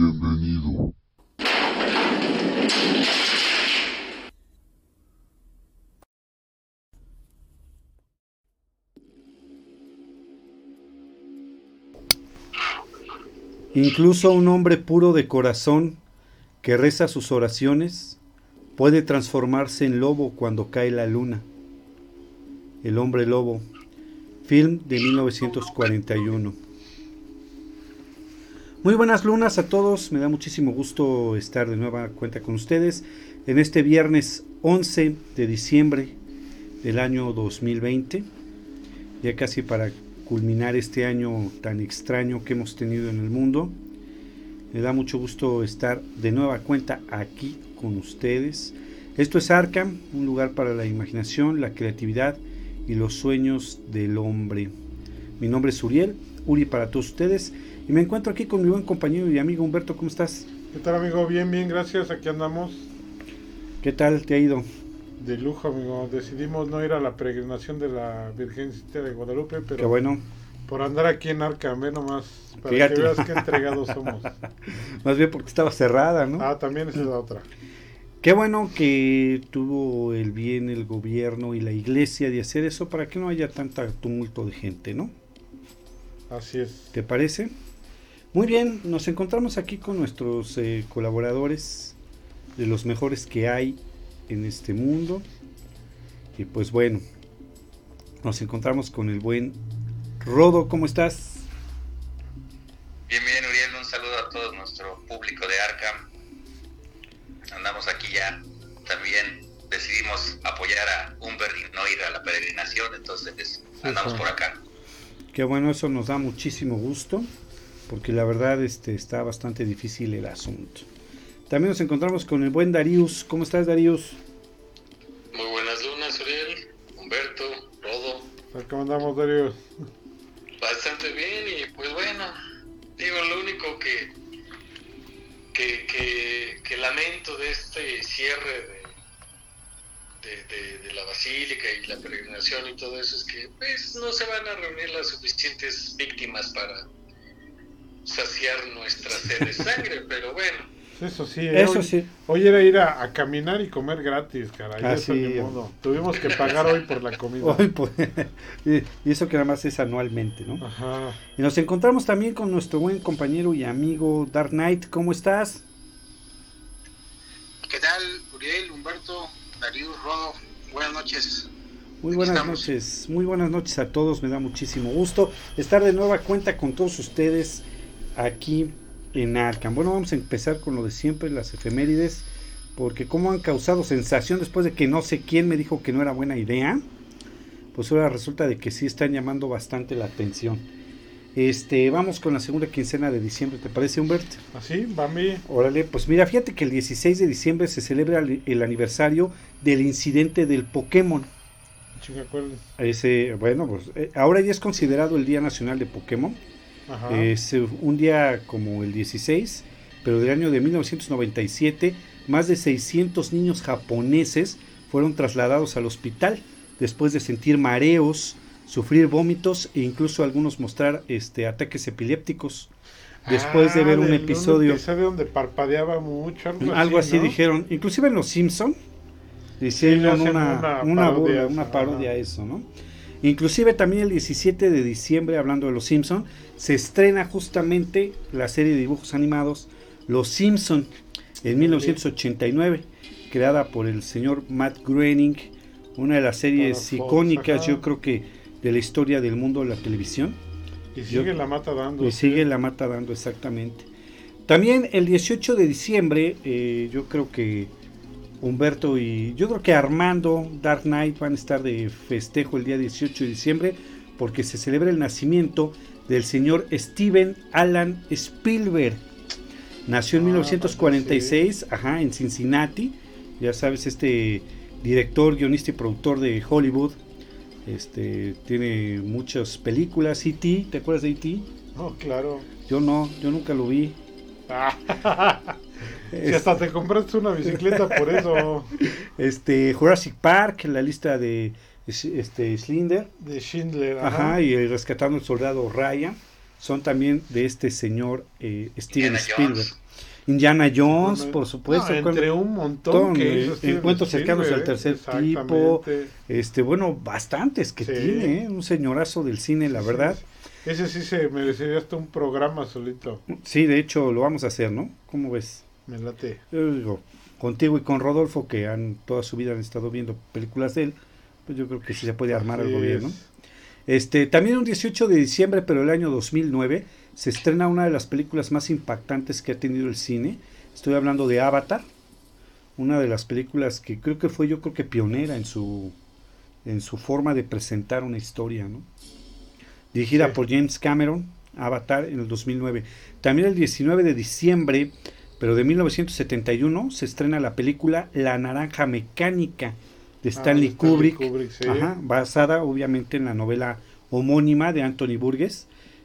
Bienvenido. Incluso un hombre puro de corazón que reza sus oraciones puede transformarse en lobo cuando cae la luna. El hombre lobo, film de 1941. Muy buenas lunas a todos, me da muchísimo gusto estar de nueva cuenta con ustedes en este viernes 11 de diciembre del año 2020, ya casi para culminar este año tan extraño que hemos tenido en el mundo. Me da mucho gusto estar de nueva cuenta aquí con ustedes. Esto es Arkham, un lugar para la imaginación, la creatividad y los sueños del hombre. Mi nombre es Uriel, Uri para todos ustedes, y me encuentro aquí con mi buen compañero y amigo Humberto. ¿Cómo estás? ¿Qué tal, amigo? Bien, gracias, aquí andamos. ¿Qué tal te ha ido? De lujo, amigo. Decidimos no ir a la peregrinación de la Virgencita de Guadalupe, pero qué bueno, por andar aquí en Arkham, nomás, para fíjate, que veas qué entregados somos. Más bien porque estaba cerrada, ¿no? Ah, también esa es la otra. Qué bueno que tuvo el bien el gobierno y la iglesia de hacer eso para que no haya tanta tumulto de gente, ¿no? Así es. ¿Te parece? Muy bien, nos encontramos aquí con nuestros colaboradores, de los mejores que hay en este mundo. Y pues bueno, nos encontramos con el buen Rodo. ¿Cómo estás? Bien, Uriel, un saludo a todo nuestro público de Arkham. Andamos aquí ya, también decidimos apoyar a Humbert y no ir a la peregrinación, entonces andamos por acá. Qué bueno, eso nos da muchísimo gusto, porque la verdad está bastante difícil el asunto. También nos encontramos con el buen Darius. ¿Cómo estás, Darius? Muy buenas lunas, Uriel, Humberto, Rodo. ¿Cómo andamos, Darío? Bastante bien, y pues bueno, digo, lo único que lamento de este cierre de la basílica y la peregrinación y todo eso es que pues no se van a reunir las suficientes víctimas para saciar nuestra sed de sangre, pero bueno. Eso sí, sí. Hoy era ir a caminar y comer gratis, caray. Eso sí. ni modo. Tuvimos que pagar hoy por la comida. Hoy, pues, y eso que nada más es anualmente, ¿no? Ajá. Y nos encontramos también con nuestro buen compañero y amigo Dark Knight. ¿Cómo estás? ¿Qué tal, Uriel, Humberto, Darío, Rodo? Buenas noches. Muy buenas noches, muy buenas noches a todos. Me da muchísimo gusto estar de nueva cuenta con todos ustedes aquí en Arkham. Bueno, vamos a empezar con lo de siempre, las efemérides, porque como han causado sensación después de que no sé quién me dijo que no era buena idea, pues ahora resulta de que sí están llamando bastante la atención. Vamos con la segunda quincena de diciembre, ¿te parece, Humberto? ¿Así? ¿Va a mí? Órale, pues mira, fíjate que el 16 de diciembre se celebra el aniversario del incidente del Pokémon. Bueno, pues ahora ya es considerado el Día Nacional de Pokémon. Ajá. Es un día como el 16, pero del año de 1997, más de 600 niños japoneses fueron trasladados al hospital después de sentir mareos, sufrir vómitos e incluso algunos mostrar ataques epilépticos después de ver un episodio donde parpadeaba mucho, algo así, ¿no? Dijeron, inclusive en Los Simpson hicieron una parodia a eso, ¿no? Inclusive también el 17 de diciembre, hablando de Los Simpson, se estrena justamente la serie de dibujos animados Los Simpson en 1989, creada por el señor Matt Groening, una de las series icónicas, yo creo que de la historia del mundo de la televisión. Y sigue la mata dando. Y sigue la mata dando, exactamente. También el 18 de diciembre, yo creo que Humberto y yo creo que Armando, Dark Knight van a estar de festejo el día 18 de diciembre porque se celebra el nacimiento del señor Steven Alan Spielberg. Nació en 1946, en Cincinnati. Ya sabes, director, guionista y productor de Hollywood. Tiene muchas películas. E.T., ¿te acuerdas de E.T.? Oh, claro. Yo nunca lo vi. Si hasta te compraste una bicicleta por eso. Jurassic Park, la lista de Schindler. De Schindler, y el Rescatando al Soldado Ryan. son también de este señor Steven Indiana Spielberg. Jones. Indiana Jones, por supuesto. No, entre un montón que hizo Steven Encuentros cercanos al Spielberg, tercer tipo. exactamente. Bueno, bastantes que Sí. tiene, un señorazo del cine, la verdad. Ese sí se merecería hasta un programa solito. Sí, de hecho lo vamos a hacer, ¿no? ¿Cómo ves? Me late. Yo digo, contigo y con Rodolfo, que toda su vida han estado viendo películas de él, pues yo creo que sí se puede armar Así algo bien, ¿no? es. También un 18 de diciembre, pero del año 2009, se estrena una de las películas más impactantes que ha tenido el cine. Estoy hablando de Avatar, una de las películas que creo que pionera en su forma de presentar una historia, ¿no? Dirigida Sí. por James Cameron, Avatar, en el 2009. También el 19 de diciembre, pero de 1971, se estrena la película La Naranja Mecánica de Stanley Kubrick, sí. ajá, basada obviamente en la novela homónima de Anthony Burgess,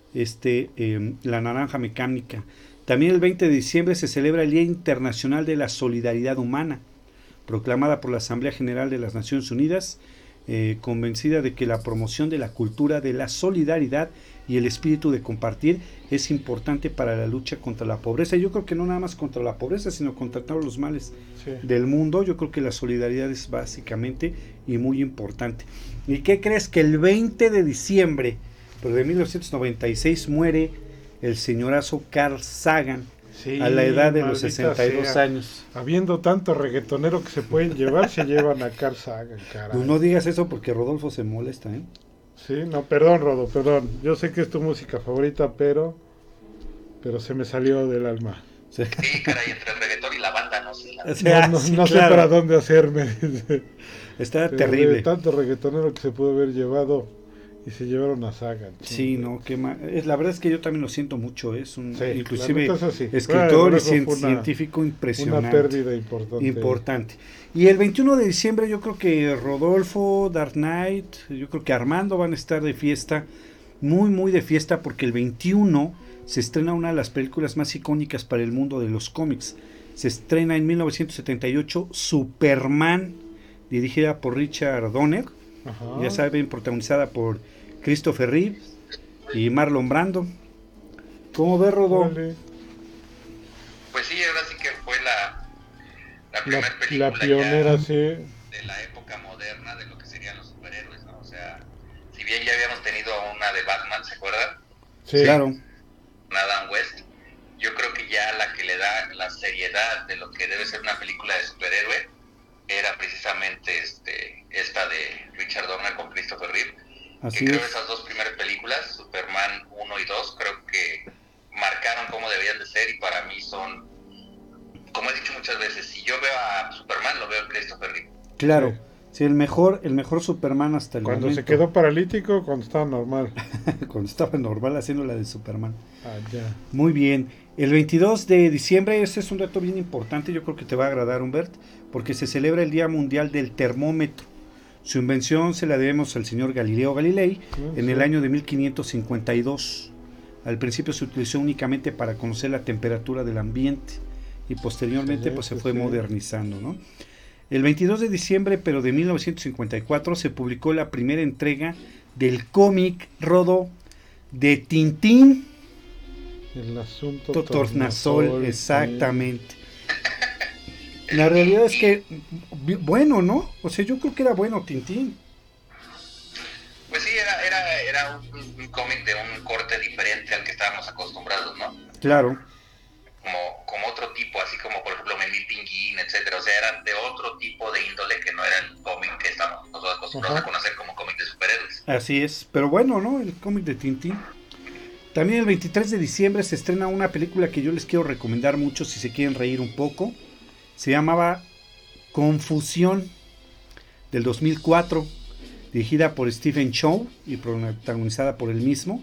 La Naranja Mecánica. También el 20 de diciembre se celebra el Día Internacional de la Solidaridad Humana, proclamada por la Asamblea General de las Naciones Unidas, convencida de que la promoción de la cultura de la solidaridad y el espíritu de compartir es importante para la lucha contra la pobreza. Yo creo que no nada más contra la pobreza, sino contra todos los males Sí. del mundo. Yo creo que la solidaridad es básicamente y muy importante. ¿Y qué crees? Que el 20 de diciembre, pero de 1996, muere el señorazo Carl Sagan, Sí, a la edad de los maldita 62 sea. años. Habiendo tanto reggaetonero que se pueden llevar, se llevan a Carl Sagan, caray. Pues no digas eso porque Rodolfo se molesta, ¿eh? Sí, no, perdón, Rodo, perdón. Yo sé que es tu música favorita, pero se me salió del alma. Sí. Sí, caray, entre el reggaetón y la banda, no sé. O sea, No sí, sé claro. para dónde hacerme. Dice. Está Pero terrible. de tanto reggaetonero que se pudo haber llevado y se llevaron a Sagan. Sí, no, qué la verdad es que yo también lo siento mucho, es un Sí, inclusive la neta, eso sí. escritor y Bueno, fue una- científico impresionante. Una pérdida importante. Importante. Y el 21 de diciembre yo creo que Rodolfo, Dark Knight, yo creo que Armando van a estar de fiesta, muy muy de fiesta, porque el 21 se estrena una de las películas más icónicas para el mundo de los cómics. Se estrena en 1978 Superman, dirigida por Richard Donner, Ajá. ya saben, protagonizada por Christopher Reeve y Marlon Brando. ¿Cómo ves, Rodó? Órale. Pues sí, ahora sí que fue la primera película La pionera, ya sí. de la época moderna de lo que serían los superhéroes, ¿no? O sea, si bien ya habíamos tenido una de Batman, ¿se acuerdan? Sí. Claro, Adam West. Yo creo que ya la que le da la seriedad de lo que debe ser una película de superhéroe era precisamente esta de Richard Donner con Christopher Reeve. así Que creo es. que esas dos primeras películas, Superman 1 y 2, creo que marcaron cómo debían de ser y para mí son, como he dicho muchas veces, si yo veo a Superman, lo veo a Christopher Reeve. Claro, sí, el mejor Superman hasta el Cuando momento. se quedó paralítico, cuando estaba normal. Cuando estaba normal haciendo la de Superman. Ah, ya. Muy bien. El 22 de diciembre, ese es un dato bien importante, yo creo que te va a agradar, Humbert, porque se celebra el Día Mundial del Termómetro. Su invención se la debemos al señor Galileo Galilei en el año de 1552. Al principio se utilizó únicamente para conocer la temperatura del ambiente y posteriormente pues se fue modernizando, ¿no? El 22 de diciembre, pero de 1954, se publicó la primera entrega del cómic Rodo de Tintín. El asunto Tornasol, exactamente. La realidad es que, bueno, ¿no? O sea, yo creo que era bueno Tintín. Pues sí, era un cómic de un corte diferente al que estábamos acostumbrados, ¿no? Claro, Como otro tipo, así como por ejemplo Memín Pinguín, etcétera. O sea, eran de otro tipo de índole que no era el cómic que estamos nosotros acostumbrados a conocer como cómic de superhéroes. así es. Pero bueno, ¿no? El cómic de Tintín. También el 23 de diciembre se estrena una película que yo les quiero recomendar mucho si se quieren reír un poco. Se llamaba Confusión, del 2004, dirigida por Stephen Chow y protagonizada por él mismo.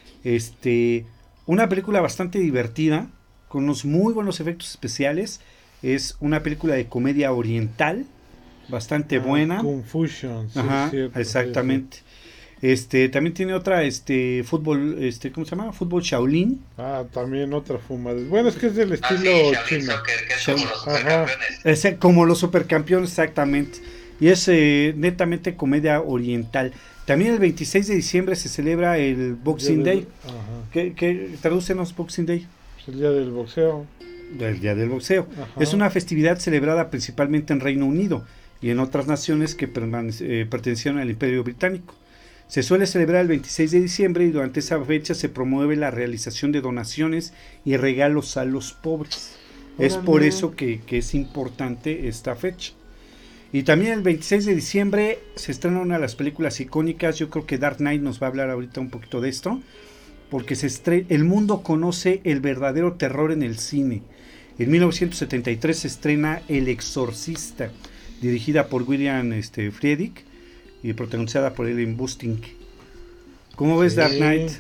Una película bastante divertida, con unos muy buenos efectos especiales. Es una película de comedia oriental, bastante buena. Confusion, sí, Ajá, es cierto, exactamente. También tiene otra, fútbol, ¿cómo se llama? Fútbol Shaolin. sí. Ah, también otra fumada. Bueno, es que es del estilo sí, Shaolin chino. Soccer, que es Shaolin. como los supercampeones. Como los supercampeones, exactamente. Y es netamente comedia oriental. También el 26 de diciembre se celebra el Boxing Day. Ajá. Tradúcenos Boxing Day. El día del boxeo. El Día del Boxeo. Ajá. Es una festividad celebrada principalmente en Reino Unido y en otras naciones que pertenecieron al Imperio Británico. Se suele celebrar el 26 de diciembre y durante esa fecha se promueve la realización de donaciones y regalos a los pobres. Es por eso que es importante esta fecha. Y también el 26 de diciembre se estrena una de las películas icónicas. Yo creo que Dark Knight nos va a hablar ahorita un poquito de esto, porque el mundo conoce el verdadero terror en el cine. En 1973 se estrena El Exorcista, dirigida por William Friedkin y protagonizada por Ellen Burstyn. ¿Cómo ves Dark Knight?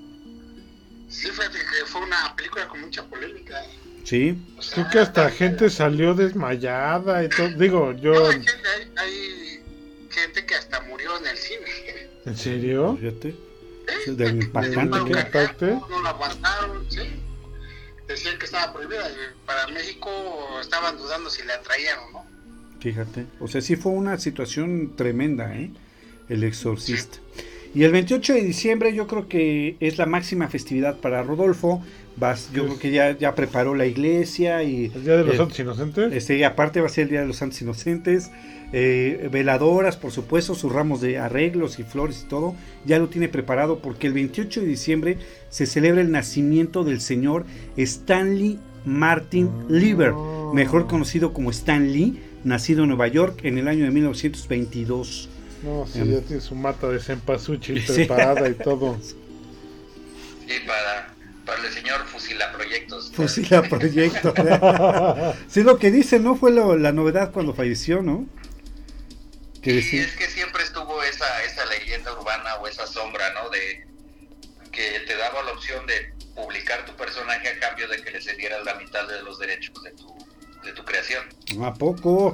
Sí, fíjate que fue una película con mucha polémica. Sí. O sea, Creo que hasta gente salió desmayada y todo. Digo, yo... No, hay gente que hasta murió en el cine. ¿En serio? Fíjate. ¿Sí? Del impactante De un que paro cardíaco, impacte. no lo aguantaron, ¿sí? Decían que estaba prohibida. Para México estaban dudando si la traían o no. Fíjate. O sea, sí fue una situación tremenda, El Exorcista. Y el 28 de diciembre yo creo que es la máxima festividad para Rodolfo. Yo creo que ya preparó la iglesia y ¿El Día de los Santos Inocentes? aparte va a ser el Día de los Santos Inocentes, veladoras, por supuesto, sus ramos de arreglos y flores y todo, ya lo tiene preparado porque el 28 de diciembre se celebra el nacimiento del señor Stanley Martin Lieber, mejor conocido como Stan Lee, nacido en Nueva York en el año de 1922. No, sí, ya tiene su mata de cempasúchil Sí. preparada y todo. Sí, para el señor Fusilaproyectos. Fusila proyecto. Sí, lo que dice, ¿no? Fue la novedad cuando falleció, ¿no? Que Sí, decía, es que siempre estuvo esa leyenda urbana o esa sombra, ¿no? De que te daba la opción de publicar tu personaje a cambio de que le cedieras la mitad de los derechos de tu creación. ¿a poco?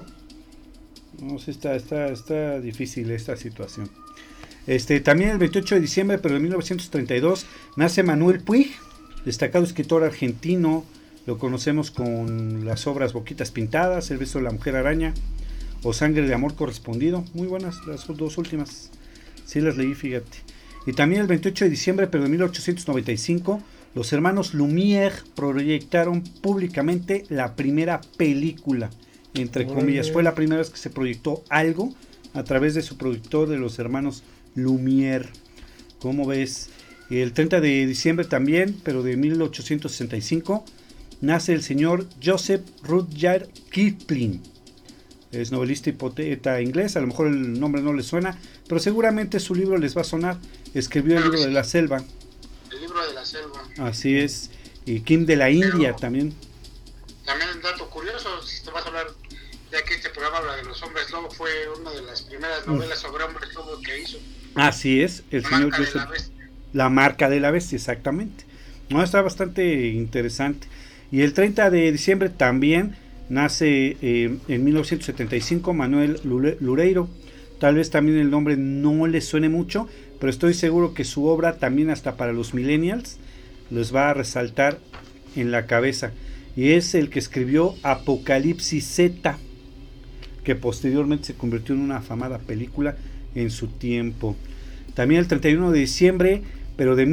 No, sí está difícil esta situación. También el 28 de diciembre, pero de 1932, nace Manuel Puig, destacado escritor argentino. Lo conocemos con las obras Boquitas Pintadas, El beso de la mujer araña o Sangre de amor correspondido. Muy buenas las dos últimas. Sí las leí, fíjate. Y también el 28 de diciembre, pero de 1895, los hermanos Lumière proyectaron públicamente la primera película, entre comillas. Fue la primera vez que se proyectó algo a través de su productor, de los hermanos Lumière. ¿Cómo ves? El 30 de diciembre también, pero de 1865, nace el señor Joseph Rudyard Kipling. Es novelista y poeta inglés, a lo mejor el nombre no les suena, pero seguramente su libro les va a sonar. Escribió el libro de la selva. El libro de la selva. Así es. Y Kim de la India también. También un dato curioso, si te vas a hablar, ya que este programa habla de los hombres lobo, fue una de las primeras novelas sobre hombres lobo que hizo. Así es, el La señor marca de Joseph. la bestia. La marca de la bestia, exactamente. No, está bastante interesante. Y el 30 de diciembre también nace en 1975 Manuel Loureiro. Tal vez también el nombre no les suene mucho, pero estoy seguro que su obra también hasta para los millennials les va a resaltar en la cabeza. Y es el que escribió Apocalipsis Z, que posteriormente se convirtió en una afamada película en su tiempo. También el 31 de diciembre, pero de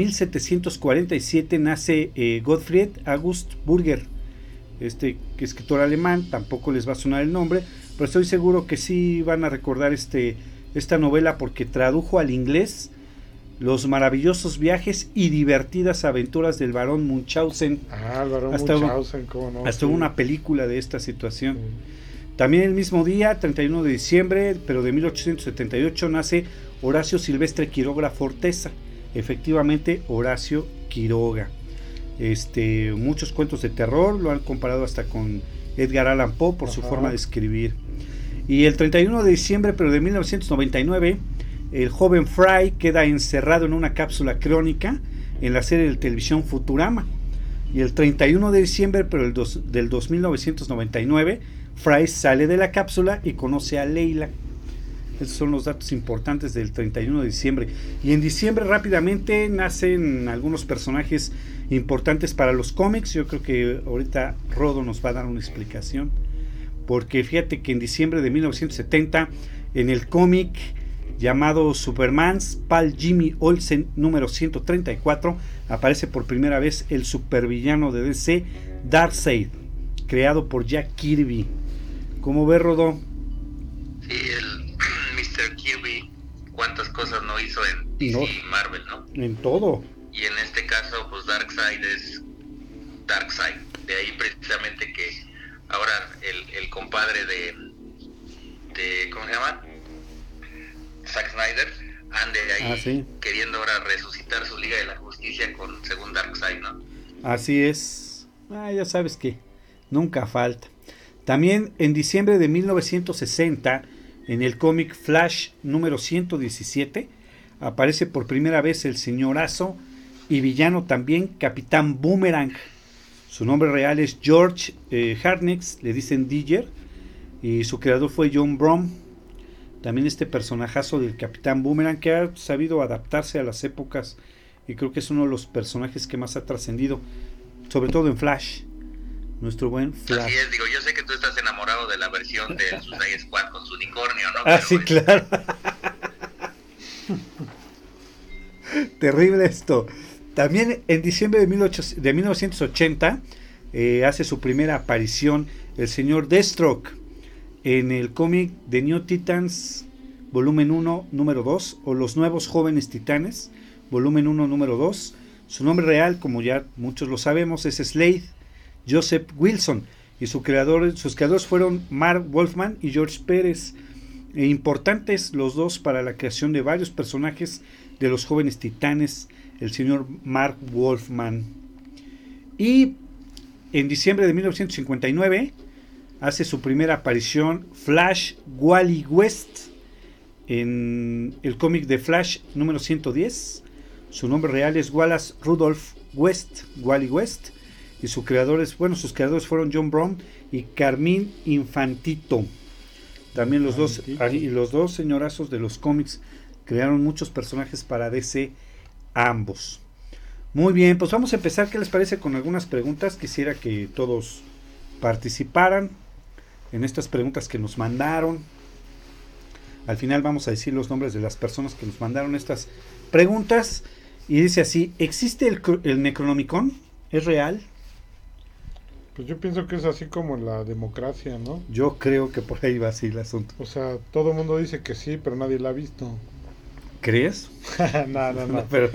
1747, nace Gottfried August Burger, escritor alemán. Tampoco les va a sonar el nombre, pero estoy seguro que sí van a recordar esta novela porque tradujo al inglés Los maravillosos viajes y divertidas aventuras del barón Munchausen. El barón Munchausen, ¿cómo no? Hasta hubo una película de esta situación. También el mismo día, 31 de diciembre, pero de 1878, nace Horacio Silvestre Quiroga Forteza. Efectivamente, Horacio Quiroga. Muchos cuentos de terror, lo han comparado hasta con Edgar Allan Poe por su forma de escribir. Y el 31 de diciembre, pero de 1999, el joven Fry queda encerrado en una cápsula crónica en la serie de televisión Futurama. Y el 31 de diciembre, pero del 1999, Fry sale de la cápsula y conoce a Leila. Esos son los datos importantes del 31 de diciembre. Y en diciembre rápidamente nacen algunos personajes importantes para los cómics. Yo creo que ahorita Rodo nos va a dar una explicación. Porque fíjate que en diciembre de 1970, en el cómic llamado Superman's Pal Jimmy Olsen número 134, aparece por primera vez el supervillano de DC, Darkseid, creado por Jack Kirby. ¿Cómo ves, Rodó? Sí, el Mr. Kirby, cuántas cosas no hizo en DC y Marvel, ¿no? En todo. Y en este caso, pues Darkseid es Darkseid. De ahí precisamente que ahora el compadre de ¿cómo se llama? Zack Snyder ande ahí sí, queriendo ahora resucitar su Liga de la Justicia según Darkseid, ¿no? Así es. Ya sabes que nunca falta. También en diciembre de 1960, en el cómic Flash número 117, aparece por primera vez el señorazo y villano también, Capitán Boomerang. Su nombre real es George Harkness, le dicen Digger, y su creador fue John Byrne. También este personajazo del Capitán Boomerang, que ha sabido adaptarse a las épocas, y creo que es uno de los personajes que más ha trascendido, sobre todo en Flash, nuestro buen Flash. Así es, digo, yo sé que tú estás enamorado de la versión de Suicide Squad con su unicornio, ¿no? Sí, claro. Terrible esto. También en diciembre de 1980 hace su primera aparición el señor Deathstroke en el cómic de New Titans volumen 1 número 2 o Los Nuevos Jóvenes Titanes volumen 1 número 2. Su nombre real, como ya muchos lo sabemos, es Slade Joseph Wilson, y sus creadores fueron Mark Wolfman y George Pérez, importantes los dos para la creación de varios personajes de los Jóvenes Titanes, el señor Mark Wolfman. Y en diciembre de 1959 hace su primera aparición Flash Wally West en el cómic de Flash número 110. Su nombre real es Wallace Rudolph West, Wally West, y sus creadores fueron John Byrne y Carmine Infantito. También los dos señorazos de los cómics crearon muchos personajes para DC, ambos. Muy bien, pues vamos a empezar. ¿Qué les parece con algunas preguntas? Quisiera que todos participaran en estas preguntas que nos mandaron. Al final vamos a decir los nombres de las personas que nos mandaron estas preguntas. Y dice así: ¿existe el Necronomicon? ¿Es real? Pues yo pienso que es así como la democracia, ¿no? Yo creo que por ahí va así el asunto. O sea, todo el mundo dice que sí, pero nadie la ha visto. ¿Crees? No. Pero,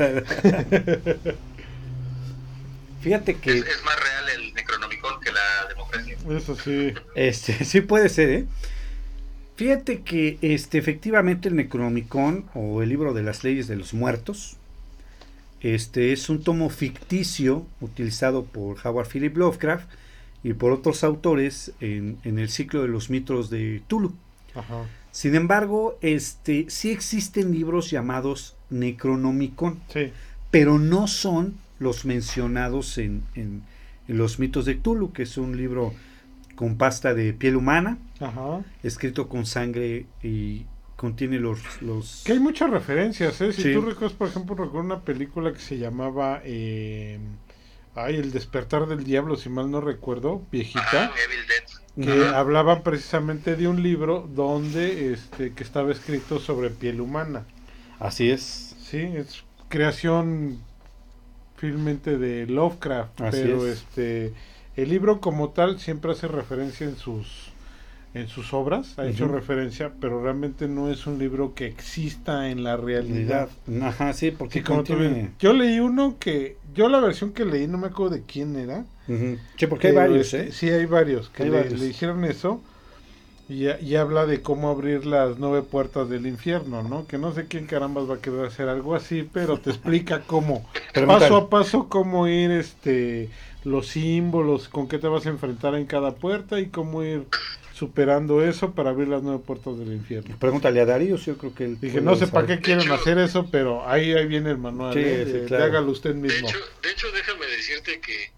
fíjate que es más real el Necronomicon que la democracia. Eso sí. Sí puede ser, ¿eh? Fíjate que efectivamente el Necronomicon, o el libro de las leyes de los muertos, es un tomo ficticio utilizado por Howard Philip Lovecraft y por otros autores en el ciclo de los mitos de Cthulhu. Ajá. Sin embargo, sí existen libros llamados Necronomicon, Sí. pero no son los mencionados en los mitos de Cthulhu, que es un libro con pasta de piel humana, Ajá. escrito con sangre y contiene los... Que hay muchas referencias, ¿eh? Si Sí. tú recuerdas, por ejemplo, recuerdo una película que se llamaba El despertar del diablo, si mal no recuerdo, viejita, Evil Dead. que hablaban precisamente de un libro donde que estaba escrito sobre piel humana. Así es. Sí, es creación fielmente de Lovecraft, Así pero es. el libro como tal siempre hace referencia en sus obras, ha hecho Ujú. referencia, pero realmente no es un libro que exista en la realidad. Ajá, sí, porque Sí, como tú contiene... ves. Yo leí la versión que leí, no me acuerdo de quién era. Ujú. Sí, porque hay pero, varios, ¿eh? Sí, hay varios que Hay varios. le dijeron eso y habla de cómo abrir las 9 puertas del infierno, ¿no? Que no sé quién carambas va a querer hacer algo así, pero te explica cómo, Pregúntale. paso a paso, cómo ir, los símbolos, con qué te vas a enfrentar en cada puerta y cómo ir superando eso para abrir las 9 puertas del infierno. Pregúntale a Darío, yo creo que él Dije, puede no sé para saber. qué quieren hecho- hacer eso, pero ahí viene el manual, Sí, ¿eh? sí, claro. Hágalo usted De mismo. hecho, déjame decirte que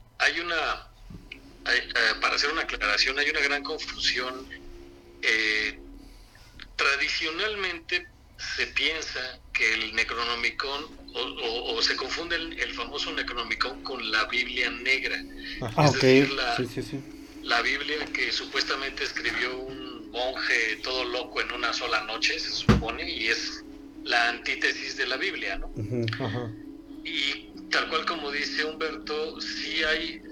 para hacer una aclaración, hay una gran confusión. Tradicionalmente se piensa que el Necronomicon, o se confunde el famoso Necronomicon con la Biblia negra. Ajá. Es Ok, decir, sí. la Biblia que supuestamente escribió un monje todo loco en una sola noche, se supone, y es la antítesis de la Biblia, ¿no? Ujú. Ajá. Y tal cual como dice Humberto, sí hay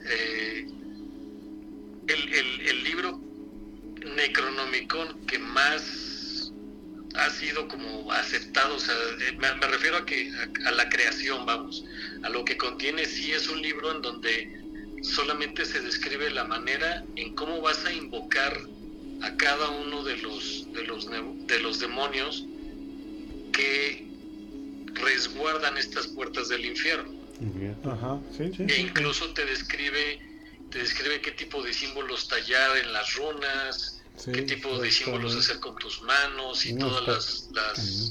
el libro Necronomicon que más ha sido como aceptado, o sea, me refiero a la creación, vamos, a lo que contiene. Sí es un libro en donde solamente se describe la manera en cómo vas a invocar a cada uno de los demonios que resguardan estas puertas del infierno. Ajá, sí, sí. E incluso te describe qué tipo de símbolos tallar en las runas, Sí, qué tipo de símbolos hacer con tus manos y No, todas las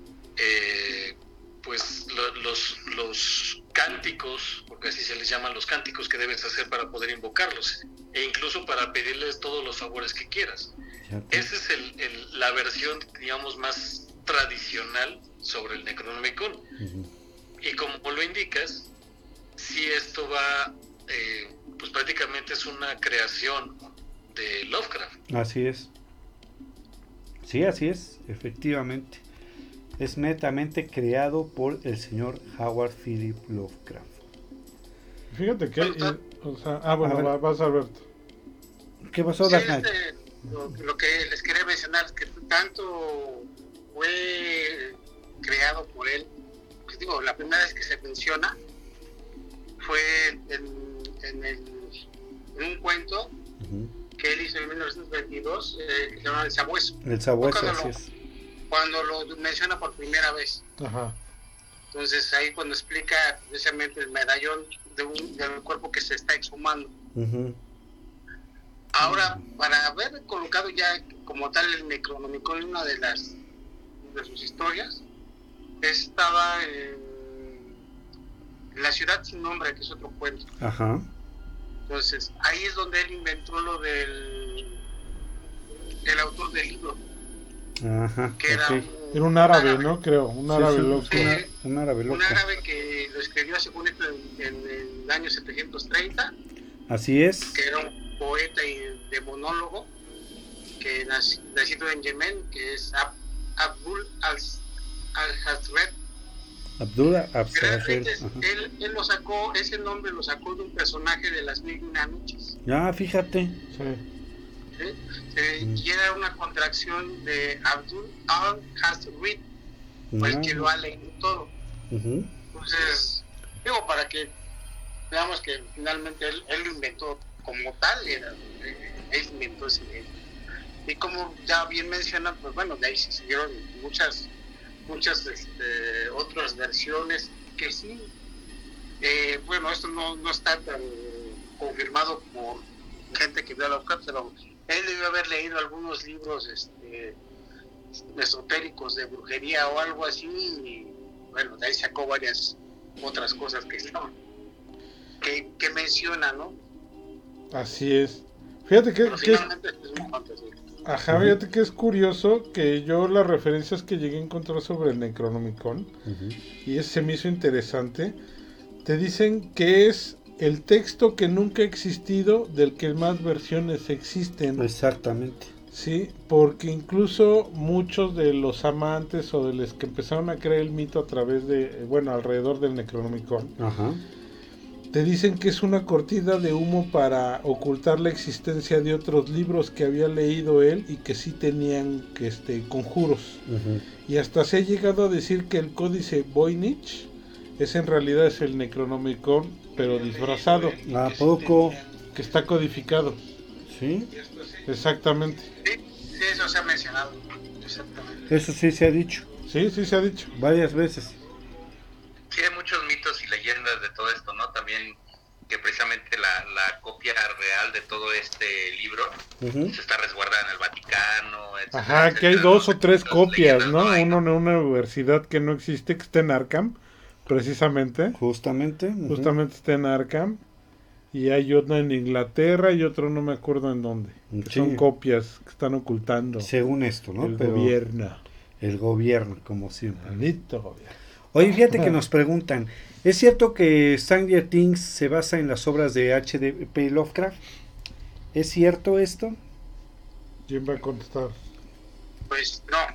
pues los cánticos, porque así se les llaman, los cánticos que debes hacer para poder invocarlos, e incluso para pedirles todos los favores que quieras. Esa es la versión, digamos, más tradicional sobre el Necronomicon. Ujú. Y como lo indicas, si esto va, pues prácticamente es una creación de Lovecraft. Así es. Sí, así es, efectivamente. Es netamente creado por el señor Howard Philip Lovecraft. Fíjate que, o sea, bueno, A ver. vas Alberto. ¿Qué pasó, Sí, Dark Knight? lo que les quería mencionar es que tanto fue creado por él, pues digo, la primera vez que se menciona fue en un cuento Ujú. que él hizo en 1922, que se llama El Sabueso. El sabueso, Cuando así lo- es. Cuando lo menciona por primera vez. Ajá. Entonces ahí cuando explica precisamente el medallón del cuerpo que se está exhumando. Ujú. Ahora, para haber colocado ya como tal el Necronomicon en una de sus historias, estaba en La ciudad sin nombre, que es otro cuento. Ajá. Entonces ahí es donde él inventó lo el autor del libro, Ajá. que era Ok. Era un árabe, ¿no? Creo, un Sí, árabe sí, loco. Sí. un árabe loco. un árabe que lo escribió según esto en el año 730, Así es. que era un poeta y de monólogo, que nacido en Yemen, que es Abdul al-Hazred. Abdullah Que realmente Abdullah. él lo sacó, ese nombre lo sacó de un personaje de Las Mil y Una Noches. Ah, fíjate. Sí. ¿Sí? Y era una contracción de Abdul al-Hazred, el que lo ha leído todo. Ujú. Entonces, digo, para que veamos que finalmente él lo inventó como tal, él inventó ese libro. Y como ya bien mencionan, pues bueno, de ahí se siguieron muchas otras versiones que sí, bueno, esto no está tan confirmado por gente que vio a Lovecraft, pero él debió haber leído algunos libros esotéricos de brujería o algo así, y bueno, de ahí sacó varias otras cosas que menciona, ¿no? Así es. Fíjate Pero finalmente es muy fantástico. Ajá, fíjate que es curioso que yo las referencias que llegué a encontrar sobre el Necronomicon, Ujú. y se me hizo interesante, te dicen que es el texto que nunca ha existido, del que más versiones existen. Exactamente. Sí, porque incluso muchos de los amantes o de los que empezaron a crear el mito a través de, bueno, alrededor del Necronomicon, Ajá. te dicen que es una cortina de humo para ocultar la existencia de otros libros que había leído él y que sí tenían conjuros. Ujú. Y hasta se ha llegado a decir que el códice Voynich en realidad es el Necronomicon, pero disfrazado, ¿A poco? que está codificado. Sí. Exactamente. Sí, eso se ha mencionado. Exactamente. Eso sí se ha dicho Sí, sí se ha dicho. varias veces. Sí, hay muchos mitos y leyendas de todo esto, ¿no? También que precisamente la copia real de todo este libro Ujú. se está resguardada en el Vaticano, etcétera, Ajá, que hay etcétera, 2 o 3 Las copias, leyendas ¿no? hay, Uno en una universidad que no existe, que está en Arkham, precisamente. Justamente. Ujú. Justamente está en Arkham. Y hay otra en Inglaterra y otro no me acuerdo en dónde. Que Sí. son copias que están ocultando Según esto, ¿no? el Pero gobierno. el gobierno, como siempre. Maldito gobierno. Oye, fíjate que nos preguntan, ¿es cierto que Stranger Things se basa en las obras de H.P. Lovecraft? ¿Es cierto esto? ¿Quién va a contestar? Pues no,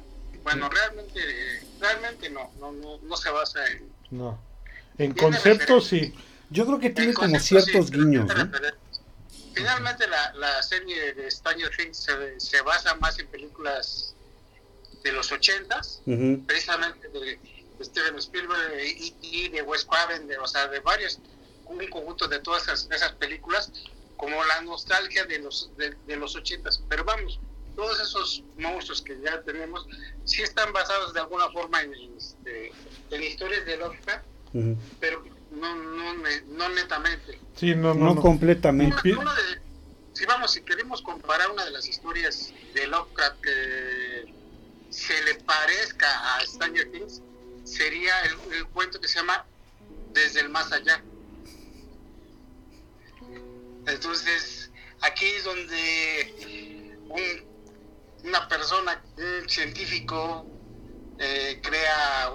Bueno, realmente no se basa en... No. En Tiene concepto referencias. sí. Yo creo que tiene En como concepto, ciertos sí, guiños, tiene ¿no? referencias. Finalmente la serie de Stranger Things se basa más en películas de los 80s, Ujú. precisamente de Steven Spielberg, de E.T., de Wes Craven, o sea, de varios, un conjunto de todas esas películas, como la nostalgia de los 80s. Pero vamos, todos esos monstruos que ya tenemos sí están basados de alguna forma en historias de Lovecraft, Ujú. pero no netamente. Sí, no. No completamente. Si queremos comparar una de las historias de Lovecraft que se le parezca a Stranger Things, sería el cuento que se llama Desde el Más Allá. Entonces, aquí es donde una persona, un científico, crea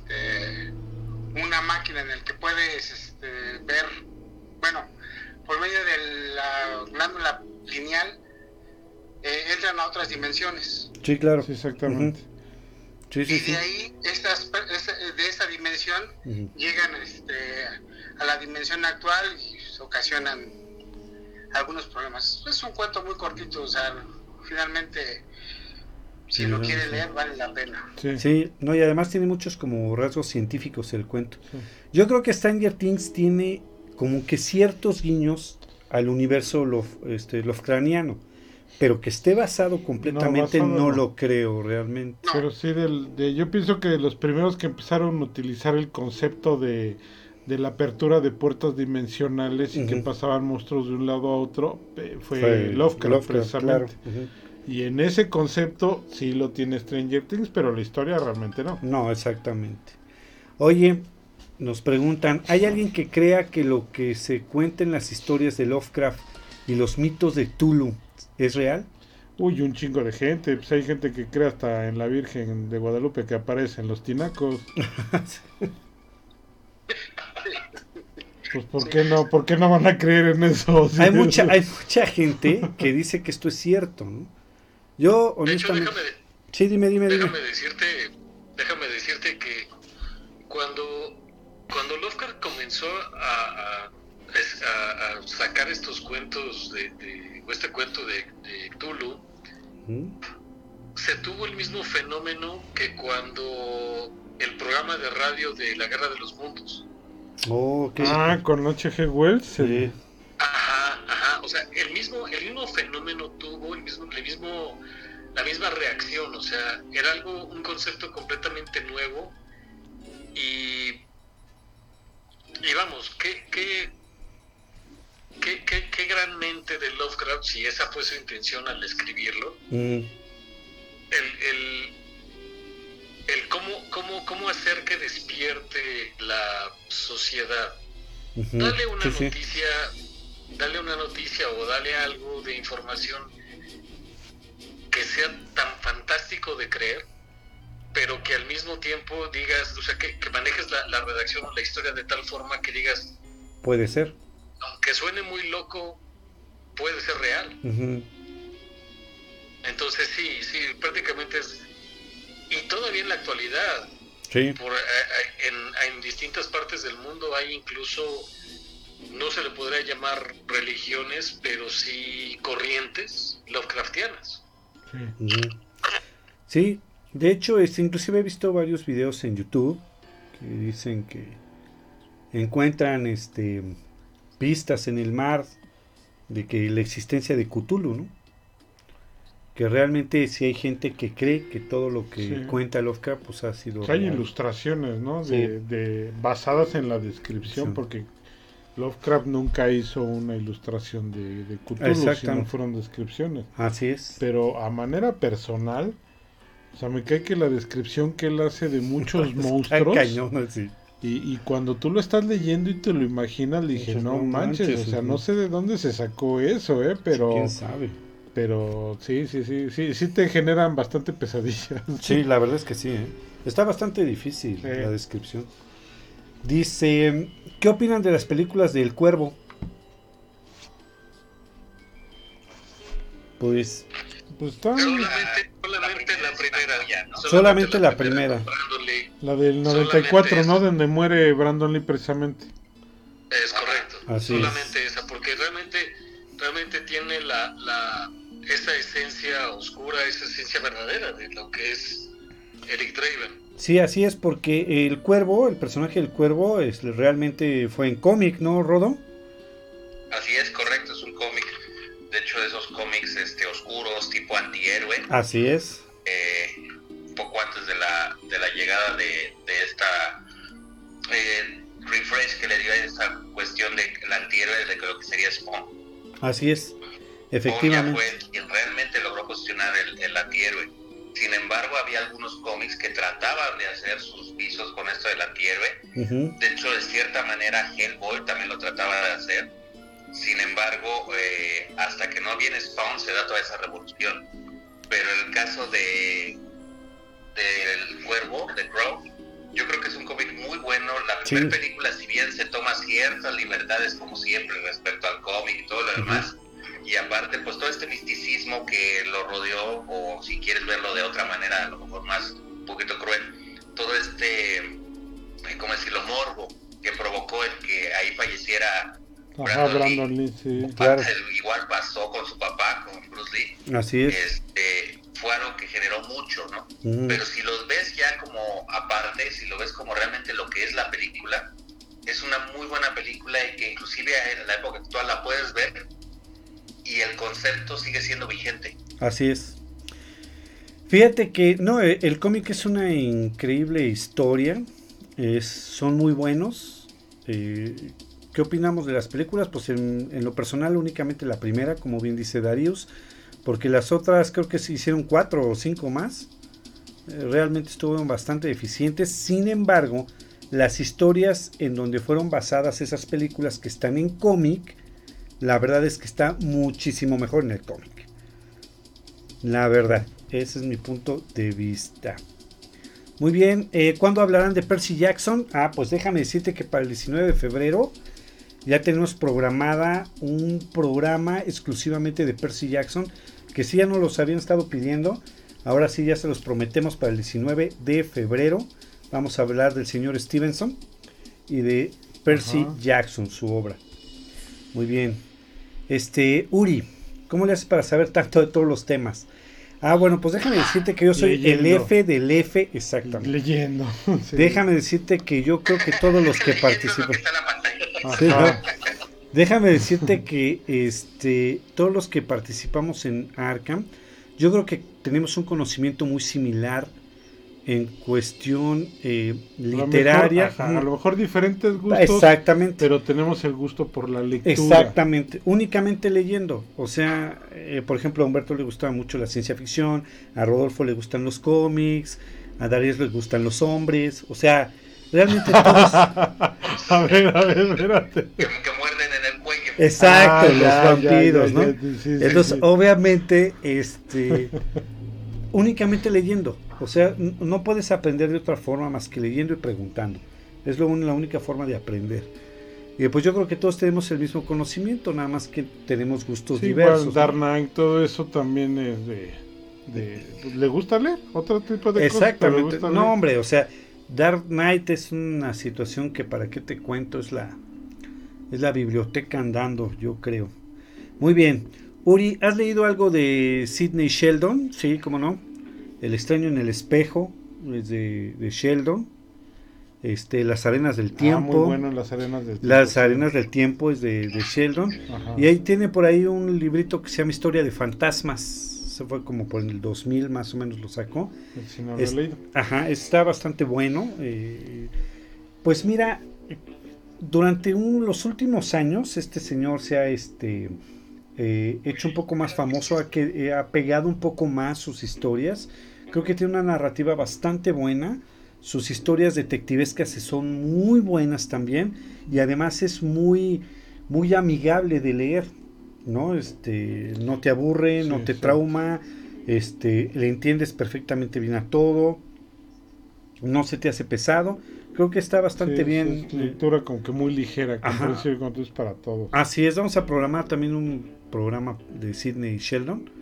una máquina en la que puedes ver, bueno, por medio de la glándula pineal, entran a otras dimensiones. Sí, claro. Sí, exactamente. Ujú. Sí, Y sí, sí. de ahí, de esa dimensión, Ujú. llegan a la dimensión actual y ocasionan algunos problemas. Es un cuento muy cortito, o sea, finalmente, si Sí, lo no, quiere sí. leer, vale la pena. Sí. Sí, no, y además tiene muchos como rasgos científicos el cuento. Sí. Yo creo que Stranger Things tiene como que ciertos guiños al universo Lovecraftiano, pero que esté basado completamente basado no no. lo creo realmente. No. Pero sí, yo pienso que los primeros que empezaron a utilizar el concepto de la apertura de puertas dimensionales y que Ujú. pasaban monstruos de un lado a otro fue Lovecraft precisamente. Claro. Ujú. Y en ese concepto sí lo tiene Stranger Things, pero la historia realmente no. No, exactamente. Oye, nos preguntan, ¿hay alguien que crea que lo que se cuenta en las historias de Lovecraft y los mitos de Cthulhu es real? Uy, un chingo de gente. Pues hay gente que cree hasta en la Virgen de Guadalupe que aparece en los tinacos. Pues ¿por qué no? ¿Por qué no van a creer en eso? Sí, Hay mucha gente que dice que esto es cierto, ¿no? Yo, De hecho, honestamente... Sí, dime. déjame decirte que cuando Lovecraft comenzó a sacar estos cuentos este cuento de Cthulhu, ¿Mm? se tuvo el mismo fenómeno que cuando el programa de radio de la Guerra de los Mundos. Oh, ok. Ah, con H.G. Wells. Sí. Ajá, o sea, el mismo fenómeno tuvo la misma reacción, o sea, era un concepto completamente nuevo y vamos, qué gran mente de Lovecraft, si esa fue su intención al escribirlo, Mm. el cómo hacer que despierte la sociedad. Ujú. Dale una Sí, sí. noticia o dale algo de información que sea tan fantástico de creer, pero que al mismo tiempo digas, o sea, que manejes la redacción o la historia de tal forma que digas, Puede ser. aunque suene muy loco, puede ser real. Ujú. Entonces sí, prácticamente es... Y todavía en la actualidad, Sí. en distintas partes del mundo hay incluso, no se le podría llamar religiones, pero sí corrientes Lovecraftianas. Sí. Ujú. Sí, de hecho, inclusive he visto varios videos en YouTube que dicen que encuentran pistas en el mar de que la existencia de Cthulhu, ¿no? Que realmente sí hay gente que cree que todo lo que Sí. cuenta Lovecraft pues ha sido Hay real. ilustraciones, ¿no? Sí. Basadas en la descripción, Sí. porque Lovecraft nunca hizo una ilustración de Cthulhu, Exactamente. sino fueron descripciones. Así es. Pero a manera personal, o sea, me cae que la descripción que él hace de muchos Está monstruos, cañón, así. y cuando tú lo estás leyendo y te lo imaginas, dije, Dices, no no manches, manches, o sea, ujú. no sé de dónde se sacó eso, pero... ¿Quién sabe? Pero sí te generan bastante pesadillas. Sí, la verdad es que sí, ¿eh? Está bastante difícil Sí. la descripción. Dice, ¿qué opinan de las películas de El Cuervo? Pues Pues está... Solamente la primera ya, ¿no? Solamente la primera. Brandon Lee. La del 94, ¿no? Donde muere Brandon Lee precisamente. Es correcto. Así solamente esa, porque realmente tiene esa esencia oscura, esa esencia verdadera de lo que es Eric Draven. Sí, así es, porque el Cuervo, el personaje del Cuervo, realmente fue en cómic, ¿no, Rodo? Así es, correcto, es un cómic, de hecho de esos cómics oscuros, tipo antihéroe. Así es. Un poco antes de la llegada de esta refresh que le dio a esta cuestión de el antihéroe de lo que sería Spawn. Así es, efectivamente. Spawn ya fue quien realmente logró posicionar el antihéroe. Sin embargo, había algunos cómics que trataban de hacer sus visos con esto del antihéroe. Uh-huh. De hecho, de cierta manera, Hellboy también lo trataba de hacer. Sin embargo, hasta que no viene Spawn se da toda esa revolución. Pero el caso del Cuervo, de Crow, yo creo que es un cómic muy bueno. La primera película, si bien se toma ciertas libertades, como siempre, respecto al cómic y todo lo demás, y aparte, pues todo este misticismo que lo rodeó, o si quieres verlo de otra manera, a lo mejor más, un poquito cruel, todo ¿cómo decirlo?, morbo que provocó el que ahí falleciera Brandon Lee. Sí, claro. Igual pasó con su papá, con Bruce Lee. Así es. Fue algo que generó mucho, ¿no? Uh-huh. Pero si los ves ya como aparte, si lo ves como realmente lo que es la película, es una muy buena película y que inclusive en la época actual la puedes ver y el concepto sigue siendo vigente. Así es. Fíjate que no, el cómic es una increíble historia. Son muy buenos. ¿Qué opinamos de las películas? Pues en lo personal únicamente la primera, como bien dice Darius, porque las otras creo que se hicieron 4 o 5 más. Realmente estuvieron bastante eficientes. Sin embargo, las historias en donde fueron basadas esas películas que están en cómic, la verdad es que está muchísimo mejor en el cómic. La verdad, ese es mi punto de vista. Muy bien, ¿cuándo hablarán de Percy Jackson? Pues déjame decirte que para el 19 de febrero ya tenemos programada un programa exclusivamente de Percy Jackson, que sí ya nos los habían estado pidiendo. Ahora sí ya se los prometemos para el 19 de febrero. Vamos a hablar del señor Stevenson y de Percy Jackson, su obra. Muy bien. Uri, ¿cómo le haces para saber tanto de todos los temas? Bueno, pues déjame decirte que yo soy el F del F, exactamente. Leyendo. Sí. Déjame decirte que yo creo que todos los que participan. Déjame decirte que todos los que participamos en Arkham, yo creo que tenemos un conocimiento muy similar en cuestión literaria. A lo mejor diferentes gustos. Exactamente. Pero tenemos el gusto por la lectura. Exactamente. Únicamente leyendo. O sea, por ejemplo, a Humberto le gustaba mucho la ciencia ficción, a Rodolfo le gustan los cómics, a Darius le gustan los hombres. O sea, realmente todos... a ver, espérate. Que muerden en el cuello. Exacto, los vampiros, ¿no? Sí, entonces, obviamente, únicamente leyendo. O sea, no puedes aprender de otra forma más que leyendo y preguntando. Es la única forma de aprender. Y pues yo creo que todos tenemos el mismo conocimiento, nada más que tenemos gustos diversos. Dark Knight, todo eso también es ¿le gusta leer? ¿Otro tipo de cosas? Exactamente. No, hombre, o sea, Dark Knight es una situación que, para qué te cuento, es la biblioteca andando, yo creo. Muy bien. Uri, ¿has leído algo de Sidney Sheldon? Sí, ¿cómo no? El extraño en el espejo, es de Sheldon. Las arenas del tiempo. Muy bueno, las arenas del tiempo. Las arenas del tiempo es de Sheldon. Ajá. Y ahí tiene por ahí un librito que se llama Historia de Fantasmas. Se fue como por el 2000 más o menos lo sacó. Si no lo he leído. Ajá, está bastante bueno. Pues mira, durante los últimos años este señor se ha hecho un poco más famoso, ha pegado un poco más sus historias. Creo que tiene una narrativa bastante buena. Sus historias detectivescas son muy buenas también, y además es muy, muy amigable de leer, ¿no? No te aburre, no te trauma, le entiendes perfectamente bien a todo, no se te hace pesado. Creo que está bastante bien. Es lectura como que muy ligera, comprensible, es para todos. Así es, vamos a programar también un programa de Sidney Sheldon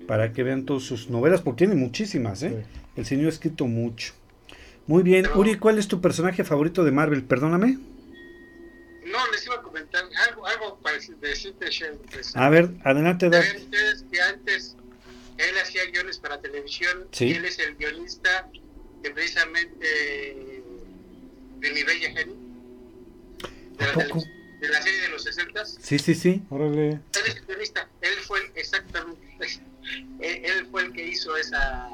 para que vean todas sus novelas, porque tiene muchísimas, ¿eh? Sí. El señor ha escrito mucho. Muy bien, Uri, ¿cuál es tu personaje favorito de Marvel? Perdóname. No, les iba a comentar algo parecido de Steve Sheldon. A ver, adelante, Dar. ¿Saben ustedes que antes él hacía guiones para televisión? Sí. Y él es el guionista de precisamente de Mi Bella Genio, ¿A poco? de la serie de los 60. Sí, sí, sí. Órale. Él es el guionista, él fue exactamente, él fue el que hizo esa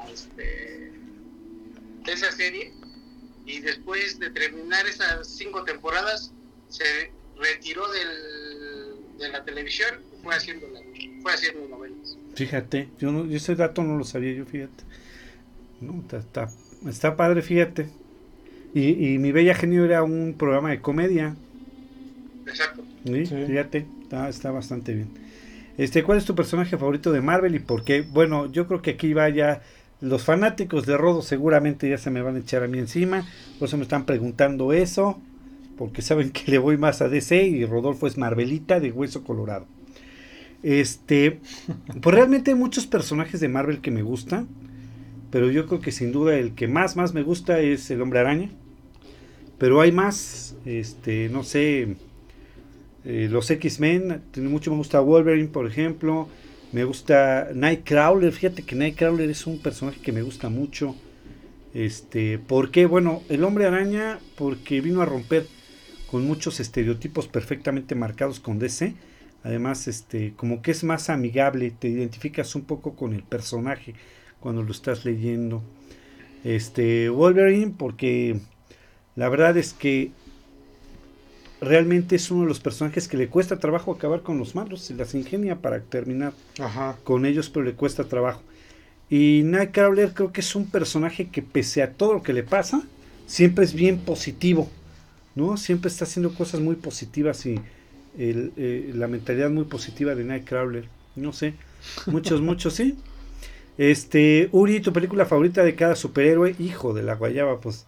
serie, y después de terminar esas 5 temporadas se retiró de la televisión y fue haciendo novelas. Fíjate, yo ese dato no lo sabía yo, fíjate. No, está padre, fíjate. Y Mi Bella Genio era un programa de comedia. Exacto. ¿Sí? Sí. Fíjate, está bastante bien. ¿Cuál es tu personaje favorito de Marvel y por qué? Bueno, yo creo que aquí va ya. Los fanáticos de Rodo seguramente ya se me van a echar a mí encima. Por eso me están preguntando eso. Porque saben que le voy más a DC y Rodolfo es Marvelita de hueso colorado. Pues realmente hay muchos personajes de Marvel que me gustan. Pero yo creo que sin duda el que más me gusta es el Hombre Araña. Pero hay más. No sé. Los X-Men. Mucho me gusta Wolverine, por ejemplo. Me gusta Nightcrawler. Fíjate que Nightcrawler es un personaje que me gusta mucho. ¿Por qué? Bueno, el Hombre Araña, porque vino a romper con muchos estereotipos perfectamente marcados con DC. Además, como que es más amigable, te identificas un poco con el personaje cuando lo estás leyendo. Wolverine, porque la verdad es que realmente es uno de los personajes que le cuesta trabajo acabar con los malos, se las ingenia para terminar Ajá. con ellos, pero le cuesta trabajo. Y Nightcrawler creo que es un personaje que pese a todo lo que le pasa, siempre es bien positivo, ¿no? Siempre está haciendo cosas muy positivas y la mentalidad muy positiva de Nightcrawler. No sé, muchos, sí. Uri, tu película favorita de cada superhéroe, hijo de la guayaba, pues.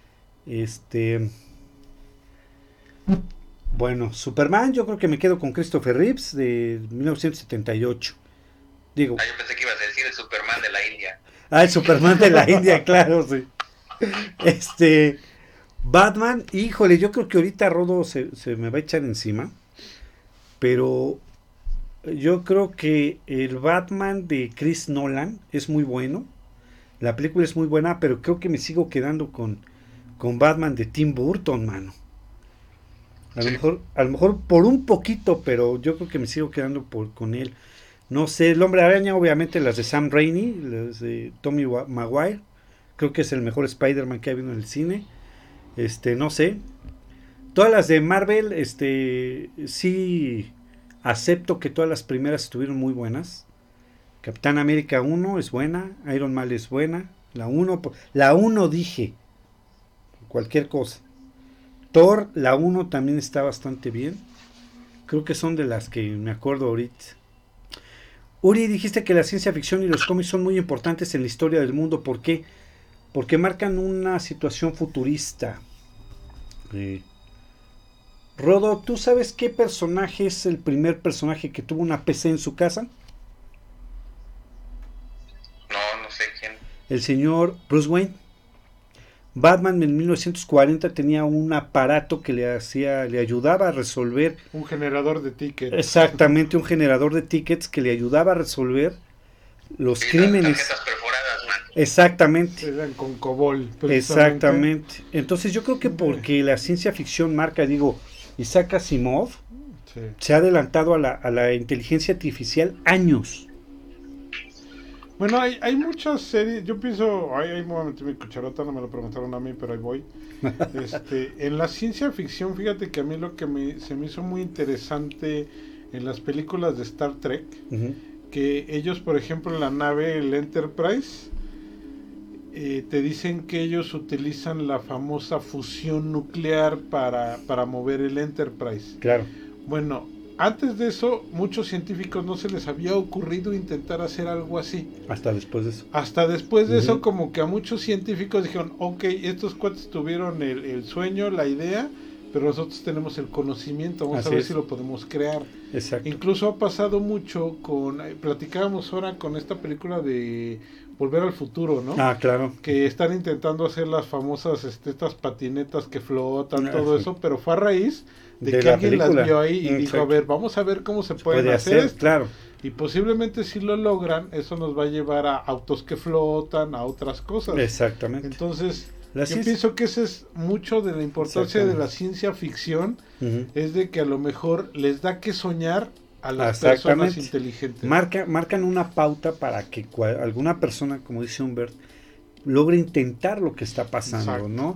Bueno, Superman, yo creo que me quedo con Christopher Reeves de 1978. Digo. Yo pensé que ibas a decir el Superman de la India. El Superman de la India, claro, sí. Batman, híjole, yo creo que ahorita Rodo se me va a echar encima. Pero yo creo que el Batman de Chris Nolan es muy bueno. La película es muy buena, pero creo que me sigo quedando con Batman de Tim Burton, mano. A lo mejor por un poquito, pero yo creo que me sigo quedando con él. No sé, el Hombre Araña, obviamente las de Sam Raimi, las de Tobey Maguire. Creo que es el mejor Spider-Man que ha habido en el cine. No sé. Todas las de Marvel, sí acepto que todas las primeras estuvieron muy buenas. Capitán América 1 es buena, Iron Man es buena. La 1 dije, cualquier cosa. Thor, la 1 también está bastante bien. Creo que son de las que me acuerdo ahorita. Uri, dijiste que la ciencia ficción y los cómics son muy importantes en la historia del mundo. ¿Por qué? Porque marcan una situación futurista. Rodo, ¿tú sabes qué personaje es el primer personaje que tuvo una PC en su casa? No sé quién. El señor Bruce Wayne. Batman en 1940 tenía un aparato que le ayudaba a resolver. Un generador de tickets. Exactamente, un generador de tickets que le ayudaba a resolver los crímenes. Tarjetas perforadas, man. Exactamente. Eran con COBOL. Exactamente. Entonces yo creo que porque la ciencia ficción marca, Isaac Asimov Sí. se ha adelantado a la inteligencia artificial años. Bueno, hay muchas series. Yo pienso, ahí me voy a meter mi cucharota, no me lo preguntaron a mí, pero ahí voy. En la ciencia ficción, fíjate que a mí lo que se me hizo muy interesante en las películas de Star Trek, que ellos, por ejemplo, en la nave, el Enterprise, te dicen que ellos utilizan la famosa fusión nuclear para mover el Enterprise. Claro. Bueno, antes de eso, muchos científicos no se les había ocurrido intentar hacer algo así. Hasta después de eso. Hasta después de eso, como que a muchos científicos dijeron, ok, estos cuates tuvieron el sueño, la idea, pero nosotros tenemos el conocimiento, vamos a ver si lo podemos crear. Exacto. Incluso ha pasado mucho platicábamos ahora con esta película de Volver al Futuro, ¿no? Ah, claro. Que están intentando hacer las famosas estas patinetas que flotan, todo eso, pero fue a raíz de que alguien las vio ahí y dijo, a ver, vamos a ver cómo se pueden hacer esto. Claro. Y posiblemente si lo logran, eso nos va a llevar a autos que flotan, a otras cosas. Exactamente. Entonces, yo pienso que ese es mucho de la importancia de la ciencia ficción, es de que a lo mejor les da que soñar a las personas inteligentes. Marcan una pauta para que alguna persona, como dice Humbert, logre intentar lo que está pasando. Exacto. ¿No?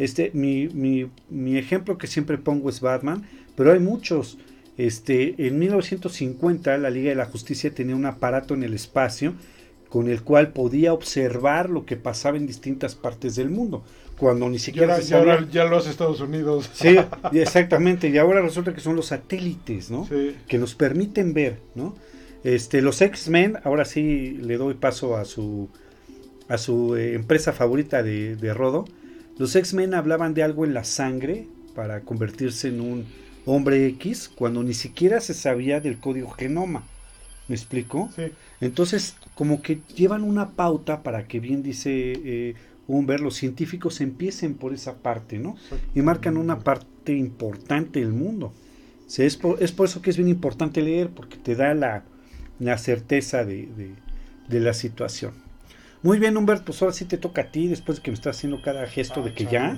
Mi ejemplo que siempre pongo es Batman, pero hay muchos. En 1950 la Liga de la Justicia tenía un aparato en el espacio con el cual podía observar lo que pasaba en distintas partes del mundo, cuando ni siquiera ya los Estados Unidos. Sí, exactamente, y ahora resulta que son los satélites, ¿no? Sí. Que nos permiten ver, ¿no? Los X-Men, ahora sí le doy paso a su empresa favorita de Rodo. Los X-Men hablaban de algo en la sangre para convertirse en un hombre X, cuando ni siquiera se sabía del código genoma. ¿Me explico? Sí. Entonces, como que llevan una pauta para que, bien dice Humbert, los científicos empiecen por esa parte, ¿no? Y marcan una parte importante del mundo. O sea, es por eso que es bien importante leer, porque te da la certeza de la situación. Muy bien, Humbert, pues ahora sí te toca a ti, después de que me estás haciendo cada gesto de que ya.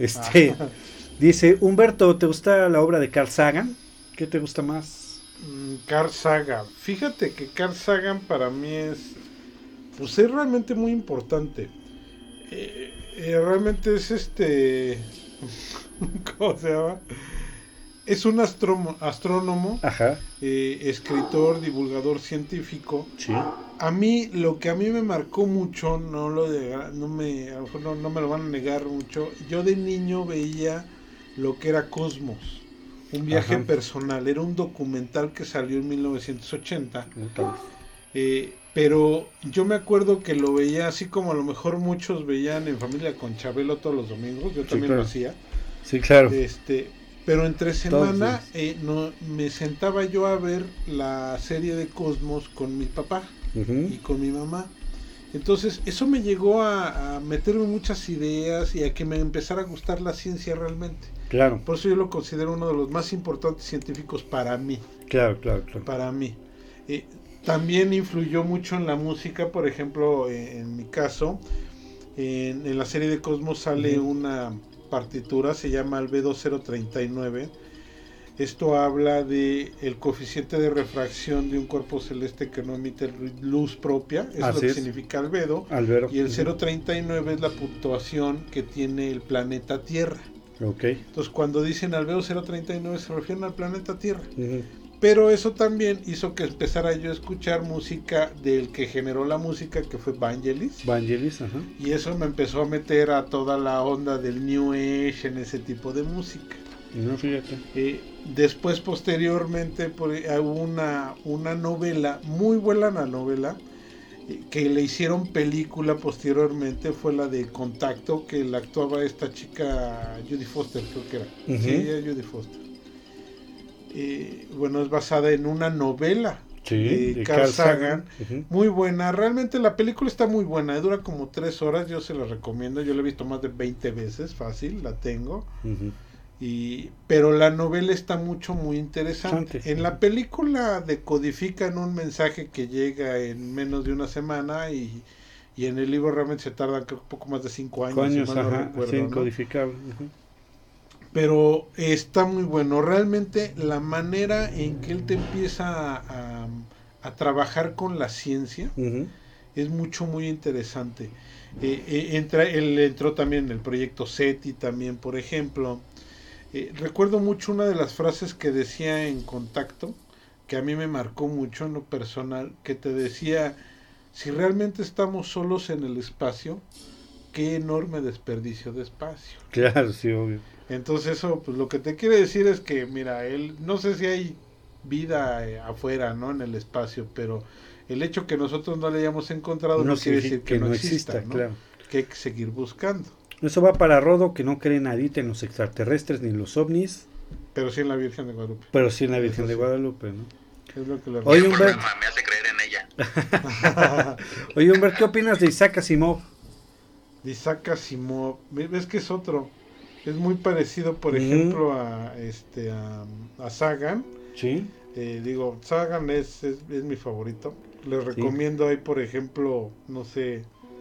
Dice, Humberto, ¿te gusta la obra de Carl Sagan? ¿Qué te gusta más? Carl Sagan. Fíjate que Carl Sagan para mí es realmente muy importante. Realmente es ¿cómo se llama? Es un astrónomo, escritor, divulgador científico. Sí. Lo que a mí me marcó mucho, no me lo van a negar mucho. Yo de niño veía lo que era Cosmos, un viaje personal. Era un documental que salió en 1980. Pero yo me acuerdo que lo veía así como a lo mejor muchos veían en Familia con Chabelo todos los domingos. Yo también lo hacía. Sí, claro. Pero entre semana me sentaba yo a ver la serie de Cosmos con mi papá y con mi mamá. Entonces eso me llegó a meterme muchas ideas y a que me empezara a gustar la ciencia realmente. Claro. Por eso yo lo considero uno de los más importantes científicos para mí. Claro. Para mí. También influyó mucho en la música, por ejemplo, en mi caso, en la serie de Cosmos sale una partitura, se llama Albedo 039. Esto habla de el coeficiente de refracción de un cuerpo celeste que no emite luz propia, es lo que significa albedo. Y el 039 es la puntuación que tiene el planeta Tierra. Entonces cuando dicen albedo 039 se refieren al planeta Tierra. Pero eso también hizo que empezara yo a escuchar música del que generó la música, que fue Vangelis. Y eso me empezó a meter a toda la onda del New Age, en ese tipo de música. No, fíjate. Después, posteriormente, hubo una novela, muy buena la novela, que le hicieron película posteriormente, fue la de Contacto, que la actuaba esta chica, Judy Foster, creo que era. Sí, Judy Foster. Es basada en una novela de Carl Sagan, muy buena. Realmente la película está muy buena, dura como 3 horas, yo se la recomiendo, yo la he visto más de 20 veces, fácil, la tengo. Pero la novela está muy interesante. En la película decodifican un mensaje que llega en menos de una semana y en el libro realmente se tardan un poco más de 5 años. No recuerdo, sin codificar. Pero está muy bueno. Realmente la manera en que él te empieza a trabajar con la ciencia es muy interesante. Él entró también en el proyecto SETI también, por ejemplo. Recuerdo mucho una de las frases que decía en Contacto, que a mí me marcó mucho en lo personal, que te decía, si realmente estamos solos en el espacio, qué enorme desperdicio de espacio. Claro, sí, obvio. Entonces eso, pues lo que te quiere decir es que, mira, no sé si hay vida afuera, ¿no? En el espacio, pero el hecho que nosotros no la hayamos encontrado no quiere decir que no exista, ¿no? Claro. Que hay que seguir buscando. Eso va para Rodo, que no cree nadita en los extraterrestres ni en los ovnis, Pero sí en la Virgen de Guadalupe. pero sí en la Virgen Eso de sí. Guadalupe, ¿no? Es lo que le Oye, El Humberto. programa me hace creer en ella. Oye, Humberto, ¿qué opinas de Isaac Asimov? de Isaac Asimov. ¿Ves que es otro? Es muy parecido, por Ujú. ejemplo, a Sagan. Sí. Digo, Sagan es mi favorito. Les recomiendo ahí, por ejemplo, no sé,